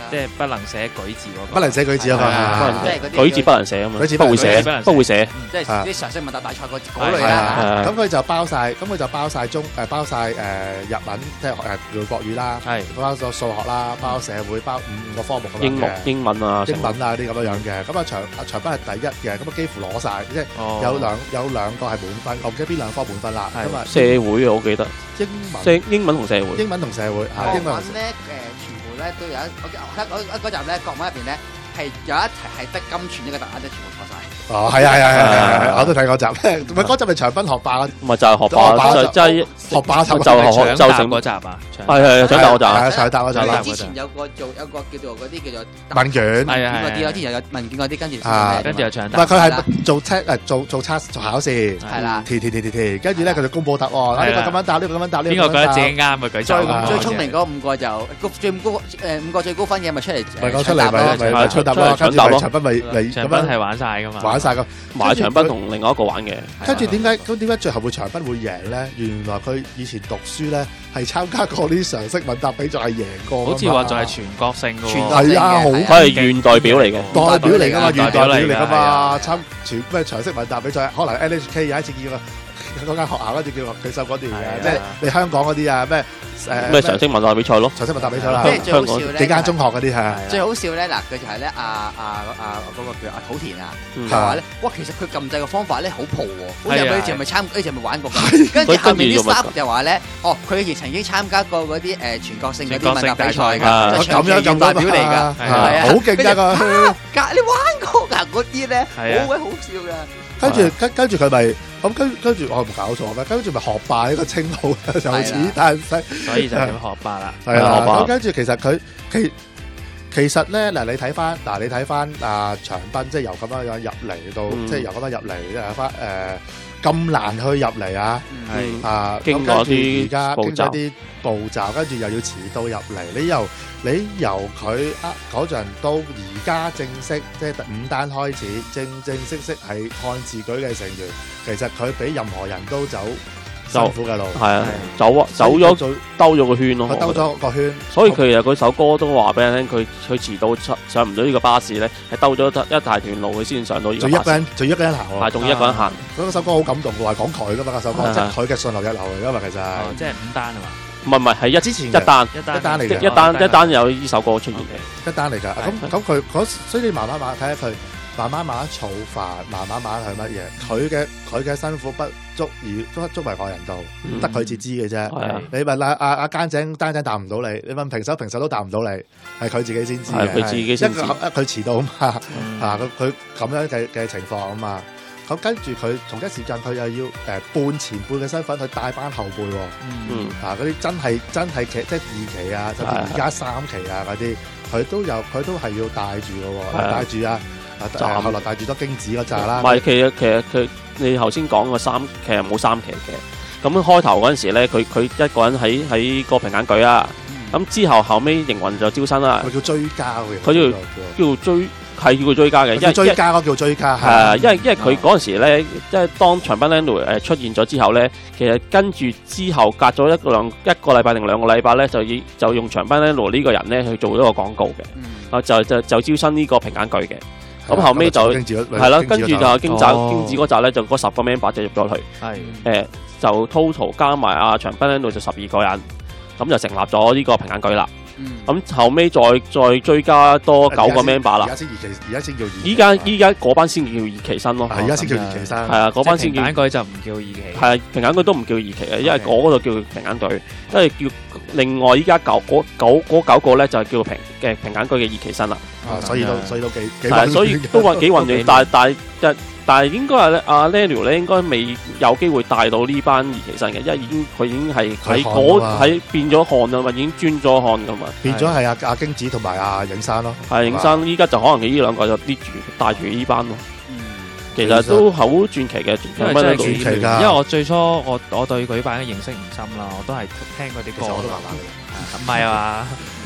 即係不能寫舉字嗰個。 不能寫舉字啊嘛， 即係嗰啲舉字不能寫啊嘛， 舉字不會寫， 不能寫不會寫。 即係啲常識問答大賽嗰嗰類係啊啦。 咁佢就包晒，咁佢就包晒中誒包晒誒日文，即係誒國語啦， 係包咗數學啦，包社會，包五五個科目咁樣英文嘅。 英文啊， 英文啊啲咁樣樣嘅，咁啊長啊長斌係第一嘅，咁啊幾乎攞晒，即係哦有兩有兩個係滿分，我唔記得邊兩科滿分啦。 係咁啊社會啊，我記得， 英即文係英文同社會。 英文同社會嚇， 國英文文咧誒全部咧都有一我我嗰嗰集咧國文入邊咧係有一題係得金串一個答案，即係全部錯晒。 哦係啊係啊係啊係啊，我都睇嗰集，唔係嗰集咪長斌學霸咪就係學霸，就就係學霸頭就係學就成搶答嗰集啊， 係係搶答嗰集啊。 係啊搶答嗰集啦搶答， 之前有個做有個叫做嗰啲叫做問卷。 係啊係嗰啲咯，之前有文件嗰啲，跟住啊跟住又搶唔係答。 佢係做測誒做做測做考試， 係啦。 填填填填填，跟住咧佢就公佈答案，啊呢個咁樣答，呢個咁樣答，呢個邊個覺得自己咁樣啱啊？舉最手。 啊最聰明嗰五個就高最高誒五個最高分嘅咪出嚟答，咪講出嚟咪咪係咪出答咯， 出嚟跟住搶答咯咪長斌咪咪咁樣長斌係玩晒噶嘛？ 玩晒咁。 買長斌同另外一個玩嘅， 跟住點解咁點解最後會長斌會贏咧？原來佢以前讀書咧係參加過啲常識問答比賽係贏過㗎嘛， 好似話仲係全國性嘅全喎。 係啊，好係佢係縣代表嚟嘅。 代表嚟噶嘛，原代表嚟噶係嘛， 啊參全咩常識問答比賽，可能 N H K 有一次見過嗰間學校跟住叫佢收嗰段係啊嘅，即係你香港嗰啲啊咩誒咩常識問答比賽咯？ 常識問答比賽啦即，係最好笑咧， 幾間中學嗰啲係。 最好笑咧，嗱佢就係咧，阿阿阿嗰個叫阿土田啊， 嗯就話咧，哇，其實佢撳掣嘅方法咧好蒲喎，好似係啊佢以前咪參，以前咪玩過㗎。跟住後面啲跟住 staff 就話咧，哦，佢以前曾經參加過嗰啲誒全國性嗰啲問答比賽全國性大賽㗎，就長期縣代表嚟㗎， 係係啊好勁㗎個。 隔你玩過㗎嗰啲咧， 係啊好鬼好笑㗎。 跟住跟跟住佢咪咁跟跟住我冇搞錯咩？跟住咪學霸呢個稱號由此誕生， 所以就叫學霸啦。 係啦。 學霸咁跟住其實佢其其實咧嗱，你睇翻嗱，你睇翻啊長斌，即係由咁樣樣入嚟到， 嗯即係由咁樣入嚟，即係翻誒咁難去入嚟啊！ 嗯啊， 經過咁跟住啲而家步驟經過啲步驟，跟住又要遲到入嚟，你由你由佢啊嗰陣到而家正式即係五單開始正正式式係漢字舉嘅成員，其實佢比任何人都走辛苦嘅路， 係啊，走啊走咗咗兜咗個圈咯。 佢兜我覺得咗個圈， 所以佢其實嗰首歌都話俾人聽，佢佢遲到上上唔到呢個巴士咧，係兜咗一一大段路，佢先上到呢個巴士。 仲一個人仲一個人行喎， 係仲一個人行。 嗰首歌好感動嘅，話講佢噶嘛，嗰首歌係即係佢嘅順流日流嚟噶嘛，其實哦，即係五單啊嘛。 唔係唔係係一之前一單一單一單嚟嘅即一單一單有呢首歌出現嘅。 一單嚟㗎。咁咁佢嗰所以你慢慢慢睇下佢。慢慢慢慢儲飯，慢慢慢係乜嘢？佢嘅佢嘅辛苦不足以足足為外人道，得佢至知嘅啫。 係啊你問阿阿阿間井單井答唔到你，你問平手平手都答唔到你，係佢自己先知嘅。 係佢自己先知一個佢遲到啊嘛， 嗯啊佢佢咁樣嘅嘅情況啊嘛。咁跟住佢同一時間佢又要誒半前輩嘅身份去帶班後輩喎。 嗯， 啊嗰啲真係真係期即係二期啊，甚至而家三期啊嗰啲，佢都有佢都係要帶住嘅喎， 係啊帶住啊。啊！誒後來帶住咗京子嗰扎啦， 唔係其實其實佢你頭先講個三其實冇三期嘅。咁開頭嗰陣時咧，佢佢一個人喺喺個平眼舉啊。咁之後後尾營運就招新啦， 佢叫追加嘅， 佢叫叫追係叫佢追加嘅，因為追加嗰叫追加係啊，因為因為佢嗰陣時咧，即係當長濱 Lando 誒出現咗之後咧，其實跟住之後隔咗一個兩一個禮拜定兩個禮拜咧，就以就用長濱 Lando 呢個人咧去做咗個廣告嘅，啊就就就招新呢個平眼舉嘅。咁後尾就係啦，跟住就經集經子嗰集咧，就嗰十個 member 就入咗去， 係誒就 total 加埋阿長濱 Lando 就十二個人，咁就成立咗呢個平眼舉啦。咁後尾再再追加多九個 member 啦。 而家先二期，而家先叫二期。 依家依家嗰班先叫二期新咯。 而家先叫二期新。 係啊，嗰班先叫。 平眼舉就唔叫二期。 係啊，平眼舉都唔叫二期嘅，因為嗰度叫平眼舉，因為叫另外依家九嗰九嗰九個咧就係叫平嘅平眼舉嘅二期新啦。 啊，所以都所以都幾幾係，所以都話幾混亂，但係但係但係應該係阿 Lando 咧應該未有機會帶到呢班二期新嘅，因為已經佢已經係喺嗰喺變咗漢啊嘛，已經專咗漢噶嘛。 變咗係阿阿京子同埋阿影山咯。 係影山依家就可能佢呢兩個就 lead 住帶住呢班咯。其實都好傳奇嘅， 因為真係傳奇㗎。 因為我最初我我對舉辦嘅認識唔深啦，我都係聽嗰啲歌。 其實我都麻麻嘅。 唔係啊嘛，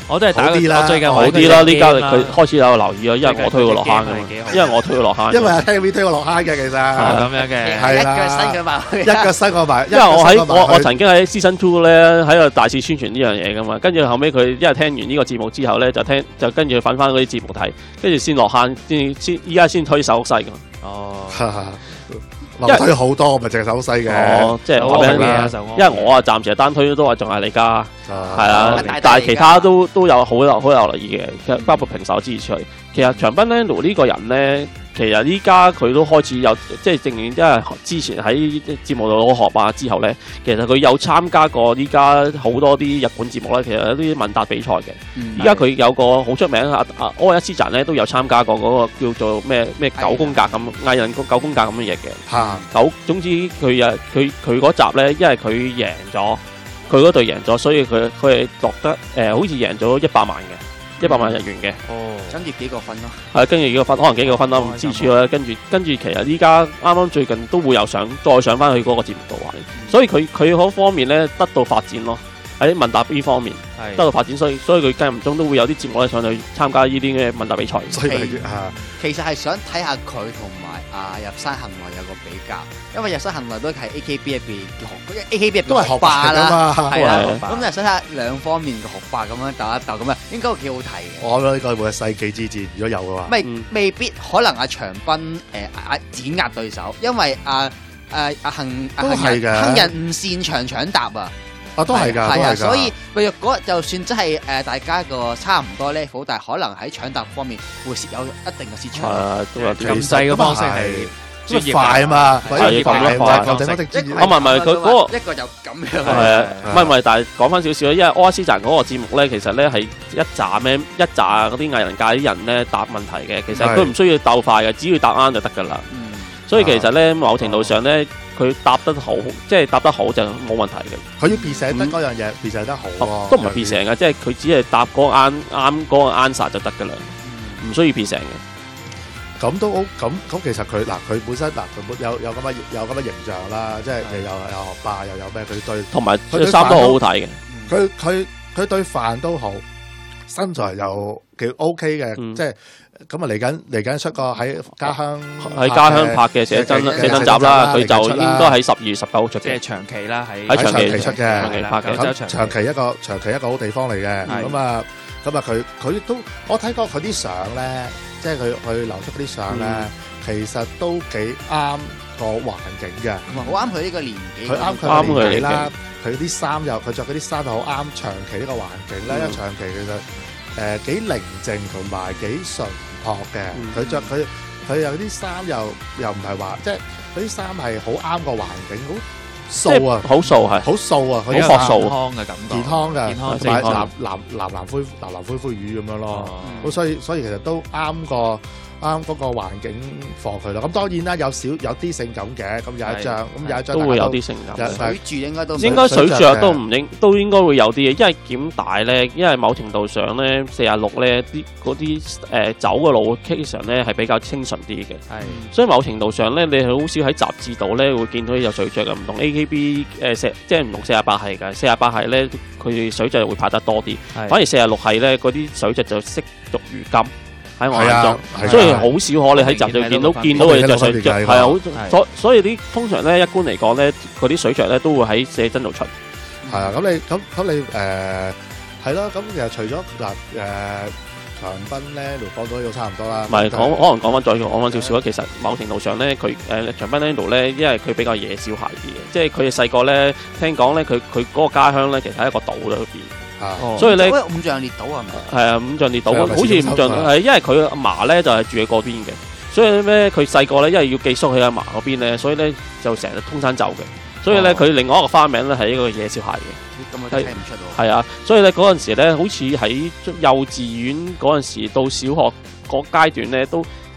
我都係打好啲啦我最近好玩啲啦，呢家佢佢開始有留意啦，因為我推佢落坑㗎嘛，因為我推佢落坑。 因為 Henry 推我落坑嘅其實係咁樣嘅。 係啦一腳伸佢埋去， 一個新我埋， 因為我喺我我陳曾經喺 Season Two 咧喺度大肆宣傳呢樣嘢噶嘛，跟住後尾佢因為聽完呢個節目之後咧，就聽就跟住揾翻嗰啲節目睇，跟住先落坑，先先依家先推手勢㗎。 哦， 落推好多，咪淨係手勢嘅。 哦，即係好話俾你聽嘅手， 因為我啊暫時單推都話仲係李嘉，係啊大大， 但係其他都都有好有好有留意嘅，其實包括平手支持佢。其實長濱 Lando 呢個人咧，其實依家佢都開始有，即係正如因為之前喺節目度學霸之後咧，其實佢有參加過依家好多啲日本節目咧，其實有啲問答比賽嘅。依家佢有個好出名啊啊柯一斯澤咧都有參加過嗰個叫做咩咩九宮格咁藝人九宮格咁嘅嘢嘅。 嚇九總之佢啊佢佢嗰集咧，因為佢贏咗，佢嗰隊贏咗，所以佢佢係落得誒、呃、好似贏咗一百萬嘅，一百萬日元嘅。 哦， 跟住幾個分咯。 係跟住幾個分，可能幾個分啦，唔知處啦。跟住跟住，其實依家啱啱最近都會有上再上翻去嗰個節目度玩，所以佢佢嗰方面咧得到發展咯。喺問答呢方面係得到發展，所以所以佢間唔中都會有啲節目咧上去參加呢啲嘅問答比賽。 所以咪係嚇其實係想睇下佢同埋啊入山幸內有個比較，因為入山幸內都係 A K B 入邊嘅學 A K B 入邊都係學霸啦， 嘛。 係啦都係， 咁就想睇下兩方面嘅學霸咁樣鬥一鬥咁啊，應該會幾好睇嘅。 我覺得呢個會係世紀之戰，如果有嘅話。 未嗯未必可能阿長斌誒啊碾壓對手，因為阿誒阿幸阿都幸人係嘅幸人唔擅長搶答啊。 啊，都係㗎，都係啊， 係㗎。 所以佢若果就算真係誒大家個差唔多 level，但係可能喺搶答方面會蝕有一定嘅蝕係場。 啊，都有啲其實咁細嘅方式係咁咪快啊嘛， 係快快快快快整一隻一個啊唔係唔係佢嗰個一個就咁樣。 係啊，唔係唔係，但係講翻少少，因為柯斯澤嗰個節目咧，其實咧係一紮咩一紮嗰啲藝人界啲人咧答問題嘅，其實佢唔需要鬥快嘅，只要答啱就得㗎啦。 嗯， 所以其實咧，某程度上咧，佢答得好，即係答得好就冇問題嘅。 佢要別寫得嗰樣嘢，別寫得好喎。 都唔係變成嘅，即係佢只係答嗰個啱啱嗰個 answer 就得㗎啦，唔需要變成嘅。 咁都好，咁咁其實佢嗱佢本身嗱佢本有有咁嘅有咁嘅形象啦，即係又有有學霸又有咩，佢對同埋佢對佢衫都好好飯睇嘅。 佢佢佢對飯都好，身材又幾 OK 嘅， 嗯即係咁啊嚟緊嚟緊出個喺家鄉喺家鄉拍嘅寫真嘅寫真集啦，佢就應該喺十二月十九號出嘅。 即係長期啦，喺喺長期出嘅長期拍嘅係啦九州咁長期一個長期一個好地方嚟嘅， 係咁啊咁啊佢佢都我睇過佢啲相咧，即係佢佢流出嗰啲相咧，其實都幾啱個環境嘅。 同埋好啱佢呢個年紀。 佢啱佢啱佢個年紀嚟啦，佢啲衫又佢着嗰啲衫又好啱長期呢個環境咧，因為長期其實誒幾寧靜同埋幾淳樸嘅。佢着佢佢有啲衫又又唔係話即係佢啲衫係好啱個環境，好素啊， 好素係， 好素啊，佢好啲衫樸素健康嘅感覺， 健康嘅， 健康同埋健康藍藍藍藍灰藍藍灰灰魚咁樣咯。 哦咁所以所以其實都啱個啱嗰個環境放佢咯。咁當然啦，有少有啲性感嘅，咁有一張咁有一張都會有大家啲性感嘅。 有水住應該都應該水水着着都唔應都應該會有啲嘅，因為檢大咧，因為某程度上咧，四廿六咧啲嗰啲誒走嘅路經常咧係比較清純啲嘅， 係所以某程度上咧，你係好少喺雜誌度咧會見到有水着嘅，唔同 A K B 誒四即係唔同四廿八係嘅，四廿八係咧佢哋水着會拍得多啲， 係反而四廿六係咧嗰啲水着就惜俗如金喺我眼中係啊，係啊所以好少可你喺雜誌見到見到佢着水着係啊，好係所所以啲通常咧一般嚟講咧嗰啲水着咧都會喺寫真度出。 係啊，咁你咁咁你誒係咯，咁其實除咗嗱誒長濱咧，條講到呢度差唔多啦。 唔係講可能講翻再講翻少少啦。其實某程度上咧，佢誒長濱呢度咧，因為佢比較野小孩啲嘅，即係佢哋細個咧聽講咧，佢佢嗰個家鄉咧其實喺一個島裏邊， 啊， 哦所以咧好似五臟列島係咪？ 係啊五臟列島， 係啊好似五臟係因為佢阿嫲咧就係住喺嗰邊嘅，所以咧佢細個咧因為要寄宿喺阿嫲嗰邊咧，所以咧就成日通山走嘅。所以咧， 哦佢另外一個花名咧係一個野小孩嘅， 咁我真係睇唔出喎。 係啊。所以咧嗰陣時咧，好似喺幼稚園嗰陣時到小學嗰階段咧，都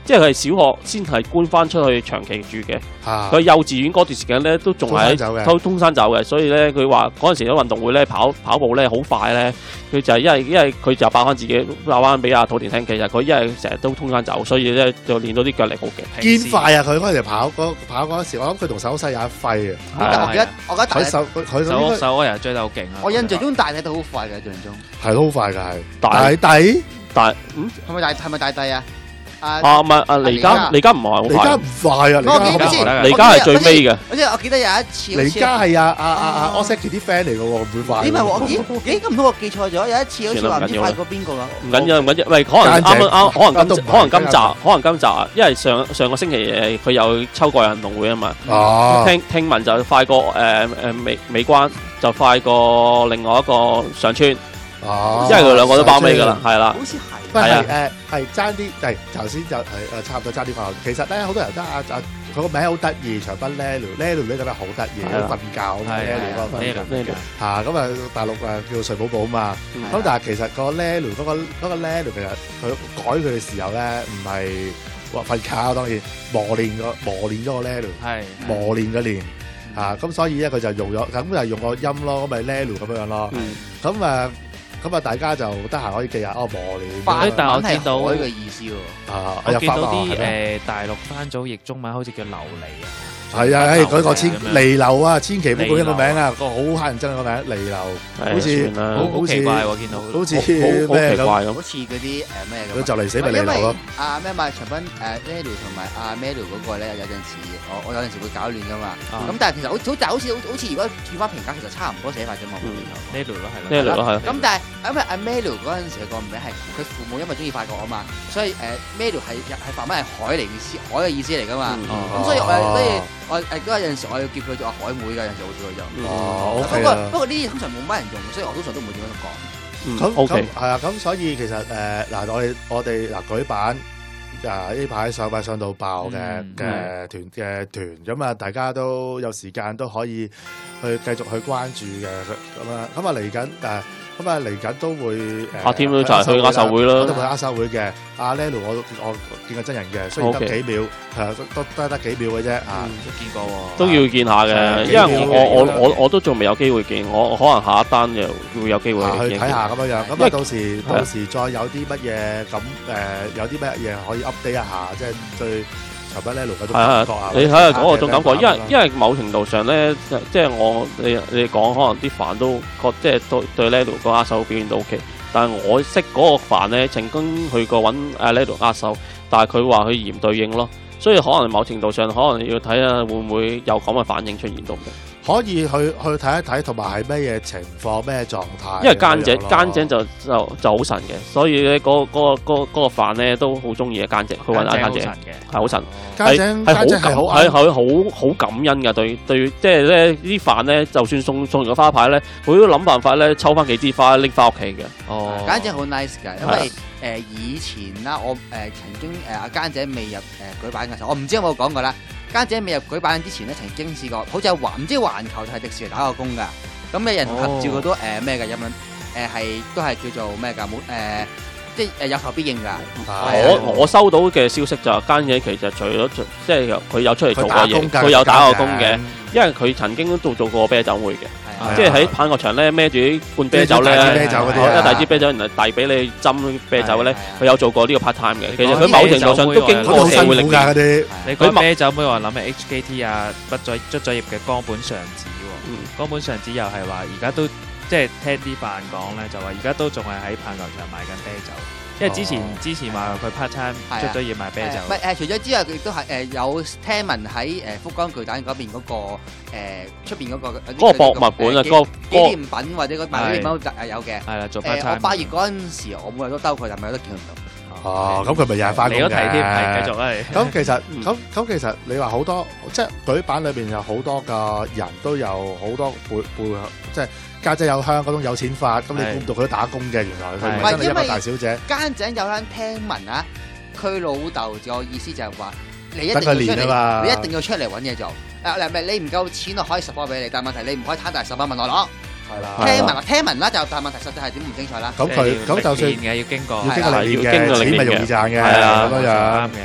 即係佢係小學先係搬翻出去長期住嘅。 嚇佢幼稚園嗰段時間咧都仲係喺通通山走嘅，所以咧佢話嗰陣時啲運動會咧跑跑步咧好快咧，佢就係因為因為佢就爆翻自己爆翻俾阿土田聽，其實佢因為成日都通山走，所以咧就練到啲腳力好勁。 堅快啊！佢嗰陣時跑嗰跑嗰陣時，我諗佢同手勢有一揮啊！ 但我記得我覺得大佢手佢手手嗰人追得好勁啊！ 我印象中大體都好快嘅，印象中係都好快㗎，係大大弟但嗯係咪大係咪大帝啊？啊啊唔係啊黎家黎家唔係好快而家唔，快啊！ 我記得先， 黎家係最尾嘅。 好似我記得有一次， 而家係啊啊啊啊 Osaki 啲 friend 嚟嘅喎，唔會快。 咦唔係我咦咦咁多我記錯咗，有一次好似話唔知快過邊個啊？ 唔緊要唔緊要，喂，可能啱啱可能今可能今集可能今集啊，因為上上個星期誒佢有秋季運動會啊嘛， 哦， 聽聽聞就快過誒誒美美關就快過另外一個上村， 哦， 因為佢兩個都包尾㗎啦，係啦。 好似係。 不過係啊係誒係爭啲，係頭先就係誒差唔多爭啲講。其實咧好多人都啊啊佢個名好得意，長濱 Lelu，Lelu 呢個名好得意， 係啊瞓覺咁係 Lelu 嗰個瞓覺咩嚇咁啊大陸誒叫睡寶寶啊嘛。咁但係其實個 Lelu 嗰個嗰個 Lelu 其實佢改佢嘅時候咧唔係話瞓覺，當然磨練個磨練咗個 Lelu， 係磨練嘅練嚇。咁所以咧佢就用咗咁就係用個音咯，咁咪 Lelu 咁樣咯。 嗯咁誒。咁啊，大家就得閒可以記下哦，磨練。 法文但我見到係海嘅意思喎。 啊， 我見到啲誒， 誒大陸翻組譯中文好似叫琉璃啊， 係啊，誒嗰個千咁樣離流啊，千祈唔好講一個名啊， 離個好乞人憎個名離流， 係好似算啦好好似好奇怪喎，見到好似好好咩咁， 奇怪咁好。似嗰啲誒咩咁啊。 佢就嚟死咪離因為流咯。 阿咩嘛長濱誒 Melu 同埋阿 Melu 嗰個咧，有陣時我我有陣時會搞亂噶嘛。 啊咁但係其實好好就好似好似如果轉翻評價，其實差唔多寫法啫嘛。我見到。 呢度咯，係咯， 呢度咯係。 咁但係因為阿 Melu 嗰陣時個名係佢父母因為中意法國啊嘛，所以誒 Melu 係係法文係海嚟意思，海嘅意思嚟噶嘛。 嗯咁所以我所以我誒嗰有陣時我要叫佢做阿海妹㗎，有陣時會叫佢做。 哦不 ，OK 過啊不。過呢啲通常冇乜人用，所以我通常都唔會點樣講。 嗯咁咁 ，OK， 係啊，咁所以其實誒嗱，我哋我哋嗱舉辦啊呢排上班上到爆嘅嗯嘅團嘅團，咁啊大家都有時間都可以去繼續去關注嘅咁啊，咁啊嚟緊誒。咁啊，嚟緊都會誒， 夏天都就係去握手會啦我都會握手會嘅。阿 Lelu 我我見過真人嘅，雖然得 OK 幾秒，係都都得得幾秒嘅啫啊。 都見過喎， 都要見下嘅，因為我我我我都仲未有機會見，我可能下一單就會有機會啊去見睇下咁樣樣，咁因為啊到時到時再有啲乜嘢咁誒，有啲乜嘢可以 update 一下，即係對長濱 Lelu 嗰種係啊感覺啊。 你睇下嗰個種感覺，因為為因為某程度上咧，即係我你你講可能啲飯都覺即係對對 Lelu 個握手表現都 OK，但係我識嗰個飯咧曾經去過揾阿 Lelu 握手，但係佢話佢嫌對應咯，所以可能某程度上可能要睇下會唔會有咁嘅反應出現到嘅。 可以去去睇一睇，同埋係咩嘢情況、咩狀態。 因為奸井咁樣咯奸井就就就好神嘅，所以咧嗰嗰個嗰嗰個飯咧都好中意嘅奸井，佢揾阿奸井嘅， 係好神。 奸井係奸井係好好感係係好好感恩㗎，對對，即係咧啲飯咧，就算送送完個花牌咧，佢都諗辦法咧抽翻幾支花拎翻屋企嘅。 哦， 簡直好 nice 㗎，因為誒以前啦，我誒曾經誒阿奸井未入誒舉辦嘅時候，我唔知有冇講過啦。奸井未入舉辦之前咧，曾經試過，好似係環唔知環球就係迪士尼打過工㗎。咁有人合照過都誒咩㗎？有冇誒係都係叫做咩㗎？冇誒即係誒有求必應㗎。 我我收到嘅消息就係奸井其實除咗即係佢有出嚟做過嘢，佢有打過工嘅，因為佢曾經都做過啤酒會嘅。即係喺棒球場咧孭住啲罐啤酒咧， 啤酒嗰啲一大支啤酒，然後遞俾你斟啤酒咧，佢有做過呢個 part time 嘅。其實佢講某程度上都經好辛過社會歷練。 苦㗎嗰啲。 你講啤酒妹話諗起 H K T 啊，畢咗卒咗業嘅岡本尚子喎，岡本尚子又係話而家都即係聽啲飯講咧，就話而家都仲係喺棒球場賣緊啤酒。因為之前之前話佢 part time 出咗業賣啤酒， 唔係誒，除咗之外，佢亦都係誒有聽聞喺誒福岡巨蛋嗰邊嗰個誒出邊嗰個嗰個博物館啊，嗰個紀念品或者嗰賣紀念品誒有嘅。 係啦，做 part 誒 time。 我八月嗰陣時，我每日都兜佢，但係有得見唔到。 哦，咁佢咪又係翻工你都提添，係嘅。 繼續啦。 咁其實咁咁其實你話好多即係舉辦裏邊有好多個人都有好多背背即係家姐有香嗰種有錢法，咁你估唔到佢都打工嘅，原來佢唔係真係一個大小姐。 奸井有間聽聞啊，佢老豆個意思就係話你一定要等佢出練啊嘛嚟，你一定要出嚟揾嘢做。誒唔係你唔夠錢，我可以十波俾你，但係問題你唔可以攤大十蚊問我攞。 係啦， 聽聞聽聞啦，就但係問題實際係點唔清楚啦。 咁佢咁就算嘅要經過， 要經過歷練要經過歷練嘅，錢咪容易賺嘅， 係啊咁樣樣。 啱嘅。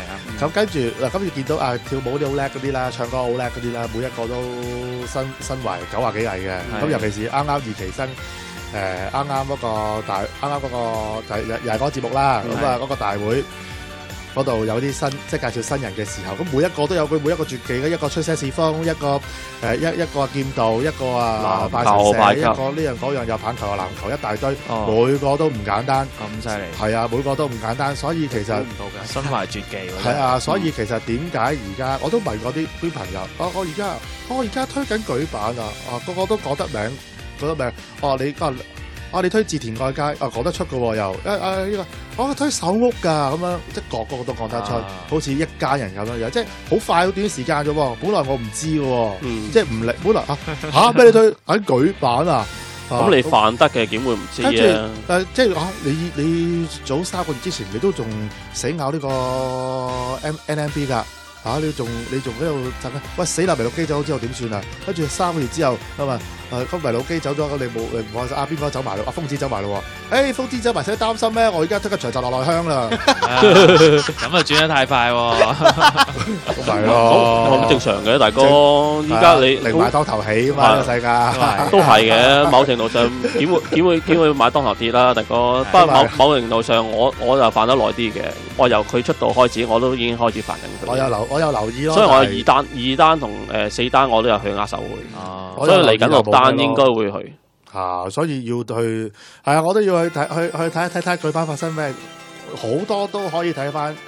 咁跟住嗱，跟住見到啊跳舞啲好叻嗰啲啦，唱歌好叻嗰啲啦，每一個都身身懷九廿幾藝嘅。咁尤其是啱啱二期生，誒啱啱嗰個大，啱啱嗰個就係又又係嗰個節目啦。咁啊嗰個大會嗰度有啲新，即係介紹新人嘅時候，咁每一個都有佢每一個絕技嘅，一個吹些士風，一個誒一一個劍道，一個啊拜神社，一個呢樣嗰樣又棒球又籃球一大堆，每個都唔簡單。 咁犀利。 係啊，每個都唔簡單，所以其實唔到嘅，身懷絕技。 係啊，所以其實點解而家我都問過啲啲朋友，我我而家我而家推緊舉版啊，啊個個都講得名，講得名。哦，你啊。啊！你推自田蓋街啊，講得出嘅喎又，啊啊呢個，我推手屋㗎咁樣，即係個個都講得出，好似一家人咁樣樣，即係好快好短時間啫喎。本來我唔知嘅喎，即係唔力，本來啊嚇咩你推喺舉版啊？ 咁你犯得嘅點會唔知啊？ 誒即係啊！你你早三個月之前你都仲死咬呢個 N N M B 㗎。嚇！你仲你仲喺度陣啊？喂死啦！迷路機走咗之後點算啊？跟住三個月之後咁啊誒，咁迷路機走咗，咁你冇誒唔開心啊？邊個走埋咯？阿瘋子走埋咯喎！誒瘋子走埋，使擔心咩？我而家推緊長澤落內香啦！ 咁啊轉得太快喎！ 咁咪咯， 咁正常嘅大哥。依家你寧買當頭起啊嘛，呢個世界都係嘅。某程度上點會點會點會買當頭跌啦，大哥。不過某某程度上，我我就犯得耐啲嘅。我由佢出道開始，我都已經開始煩緊佢。 我有留我有留意咯。 所以我有二單二單同誒四單我都有去握手會。所以嚟緊六單應該會去。 嚇！所以要去係啊，我都要去睇去去睇一睇睇舉辦發生咩，好多都可以睇翻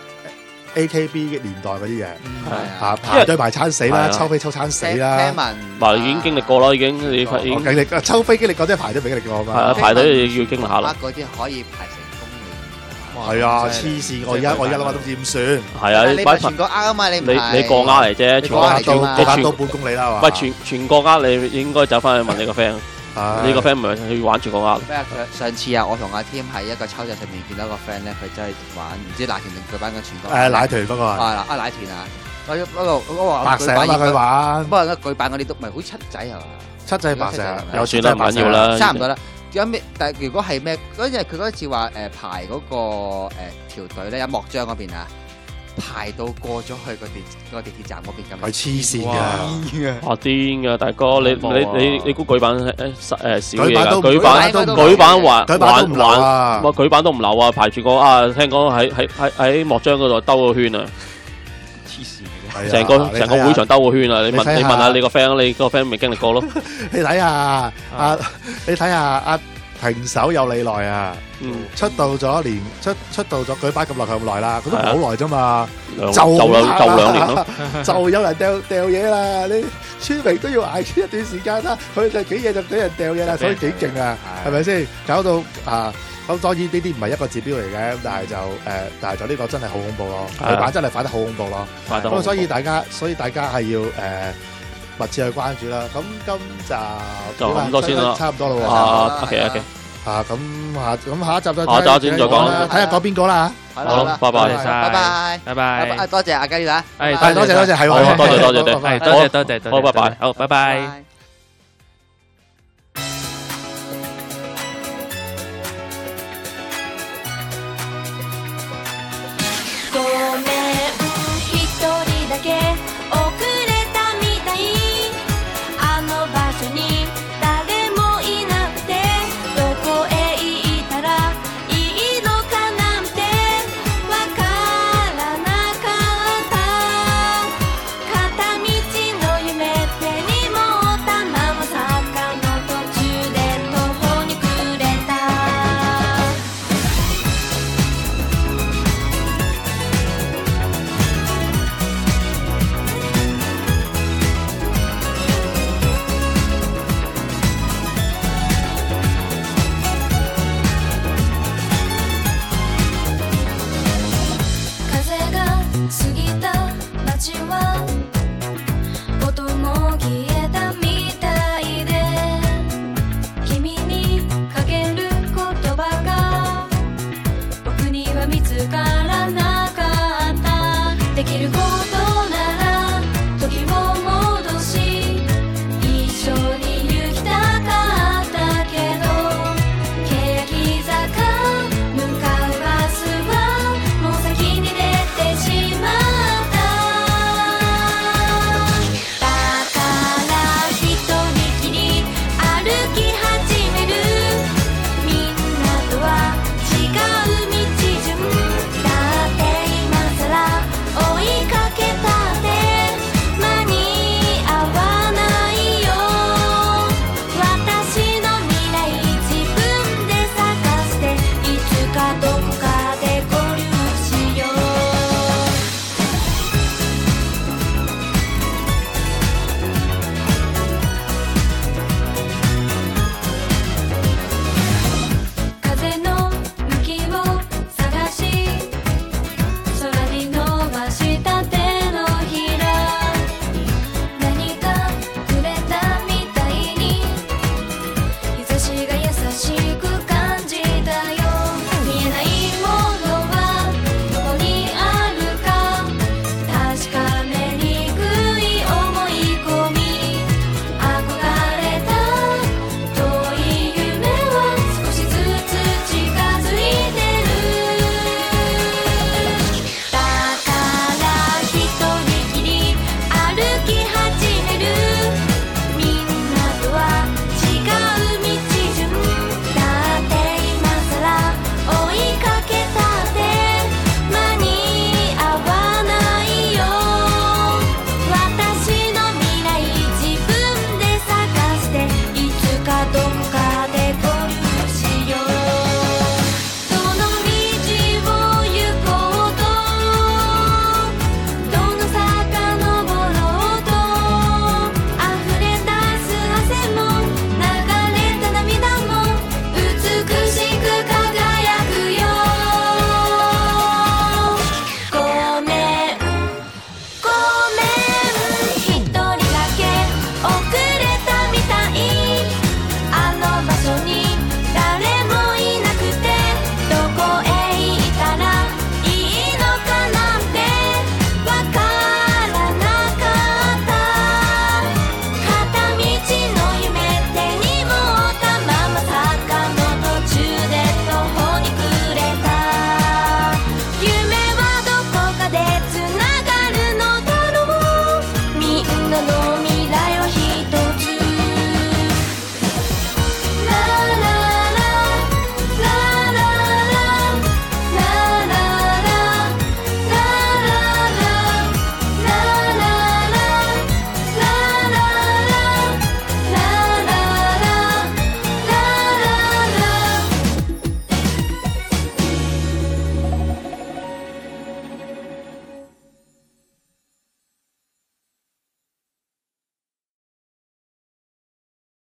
A K B 嘅年代嗰啲嘢。係啊，排隊埋餐死啦，抽飛抽餐死啦。 聽聞嗱已經經歷過啦，已經你已經經歷抽飛經歷過，即係排隊未經歷過啊嘛。 係啊，排隊要經歷下啦。 嗰啲可以排成公里。 係啊，黐線！我而家我而家諗下都唔知點算。 係啊， 你唔係全國呃啊嘛？你你你過呃嚟啫，全國呃到你全到半公里啦嘛。 喂，全全國呃你應該走翻去問你個 friend。呢個 friend 唔係去玩全國呃。 咩啊？上次啊，我同阿 Tim 喺一個抽獎上面見到個 friend 咧，佢真係玩唔知奶團定舉辦嘅全國。 誒奶團嗰個啊啊奶團啊！我嗰個嗰個白石啊嘛佢玩。 不過咧舉辦嗰啲都唔係好七仔係嘛？ 七仔白石有算啦，唔緊要啦。 差唔多啦。有咩？但係如果係咩？嗰日佢嗰次話誒排嗰個誒條隊咧，喺莫章嗰邊啊，排到過咗去個地個地鐵站嗰邊咁。 係黐線㗎！ 哇癲㗎，大哥你你你你估舉辦誒誒少嘢㗎？ 舉辦舉辦還舉辦都唔流啊！ 哇舉辦都唔流啊！排住個啊，聽講喺喺喺喺莫章嗰度兜個圈啊！黐線嘅，成個成個會場兜個圈啊！你問你問下你個 friend，你個 friend 未經歷過咯？ 你睇下阿你睇下阿平手有你耐啊！出道咗年出出道咗舉辦咁耐咁耐啦，佢都唔係好耐啫嘛， 就就兩就兩年咯， 就有人掉掉嘢啦！你村民都要捱住一段時間啦，佢哋幾嘢就俾人掉嘢啦，所以幾勁啊，係咪先？搞到啊！咁當然呢啲唔係一個指標嚟嘅，咁但係就誒，但係就呢個真係好恐怖咯，舉辦真係快得好恐怖咯，咁所以大家所以大家係要誒密切去關注啦。咁今集就咁多先啦， 差唔多啦喎。 啊，OK OK。 啊，咁下咁下一集再下一集先再講啦， 睇下講邊個啦。 好，拜拜， 拜拜， 拜拜。 多謝阿雞啦， 係多謝多謝，係多謝多謝， 係多謝多謝多謝， 好，拜拜， 好，拜拜。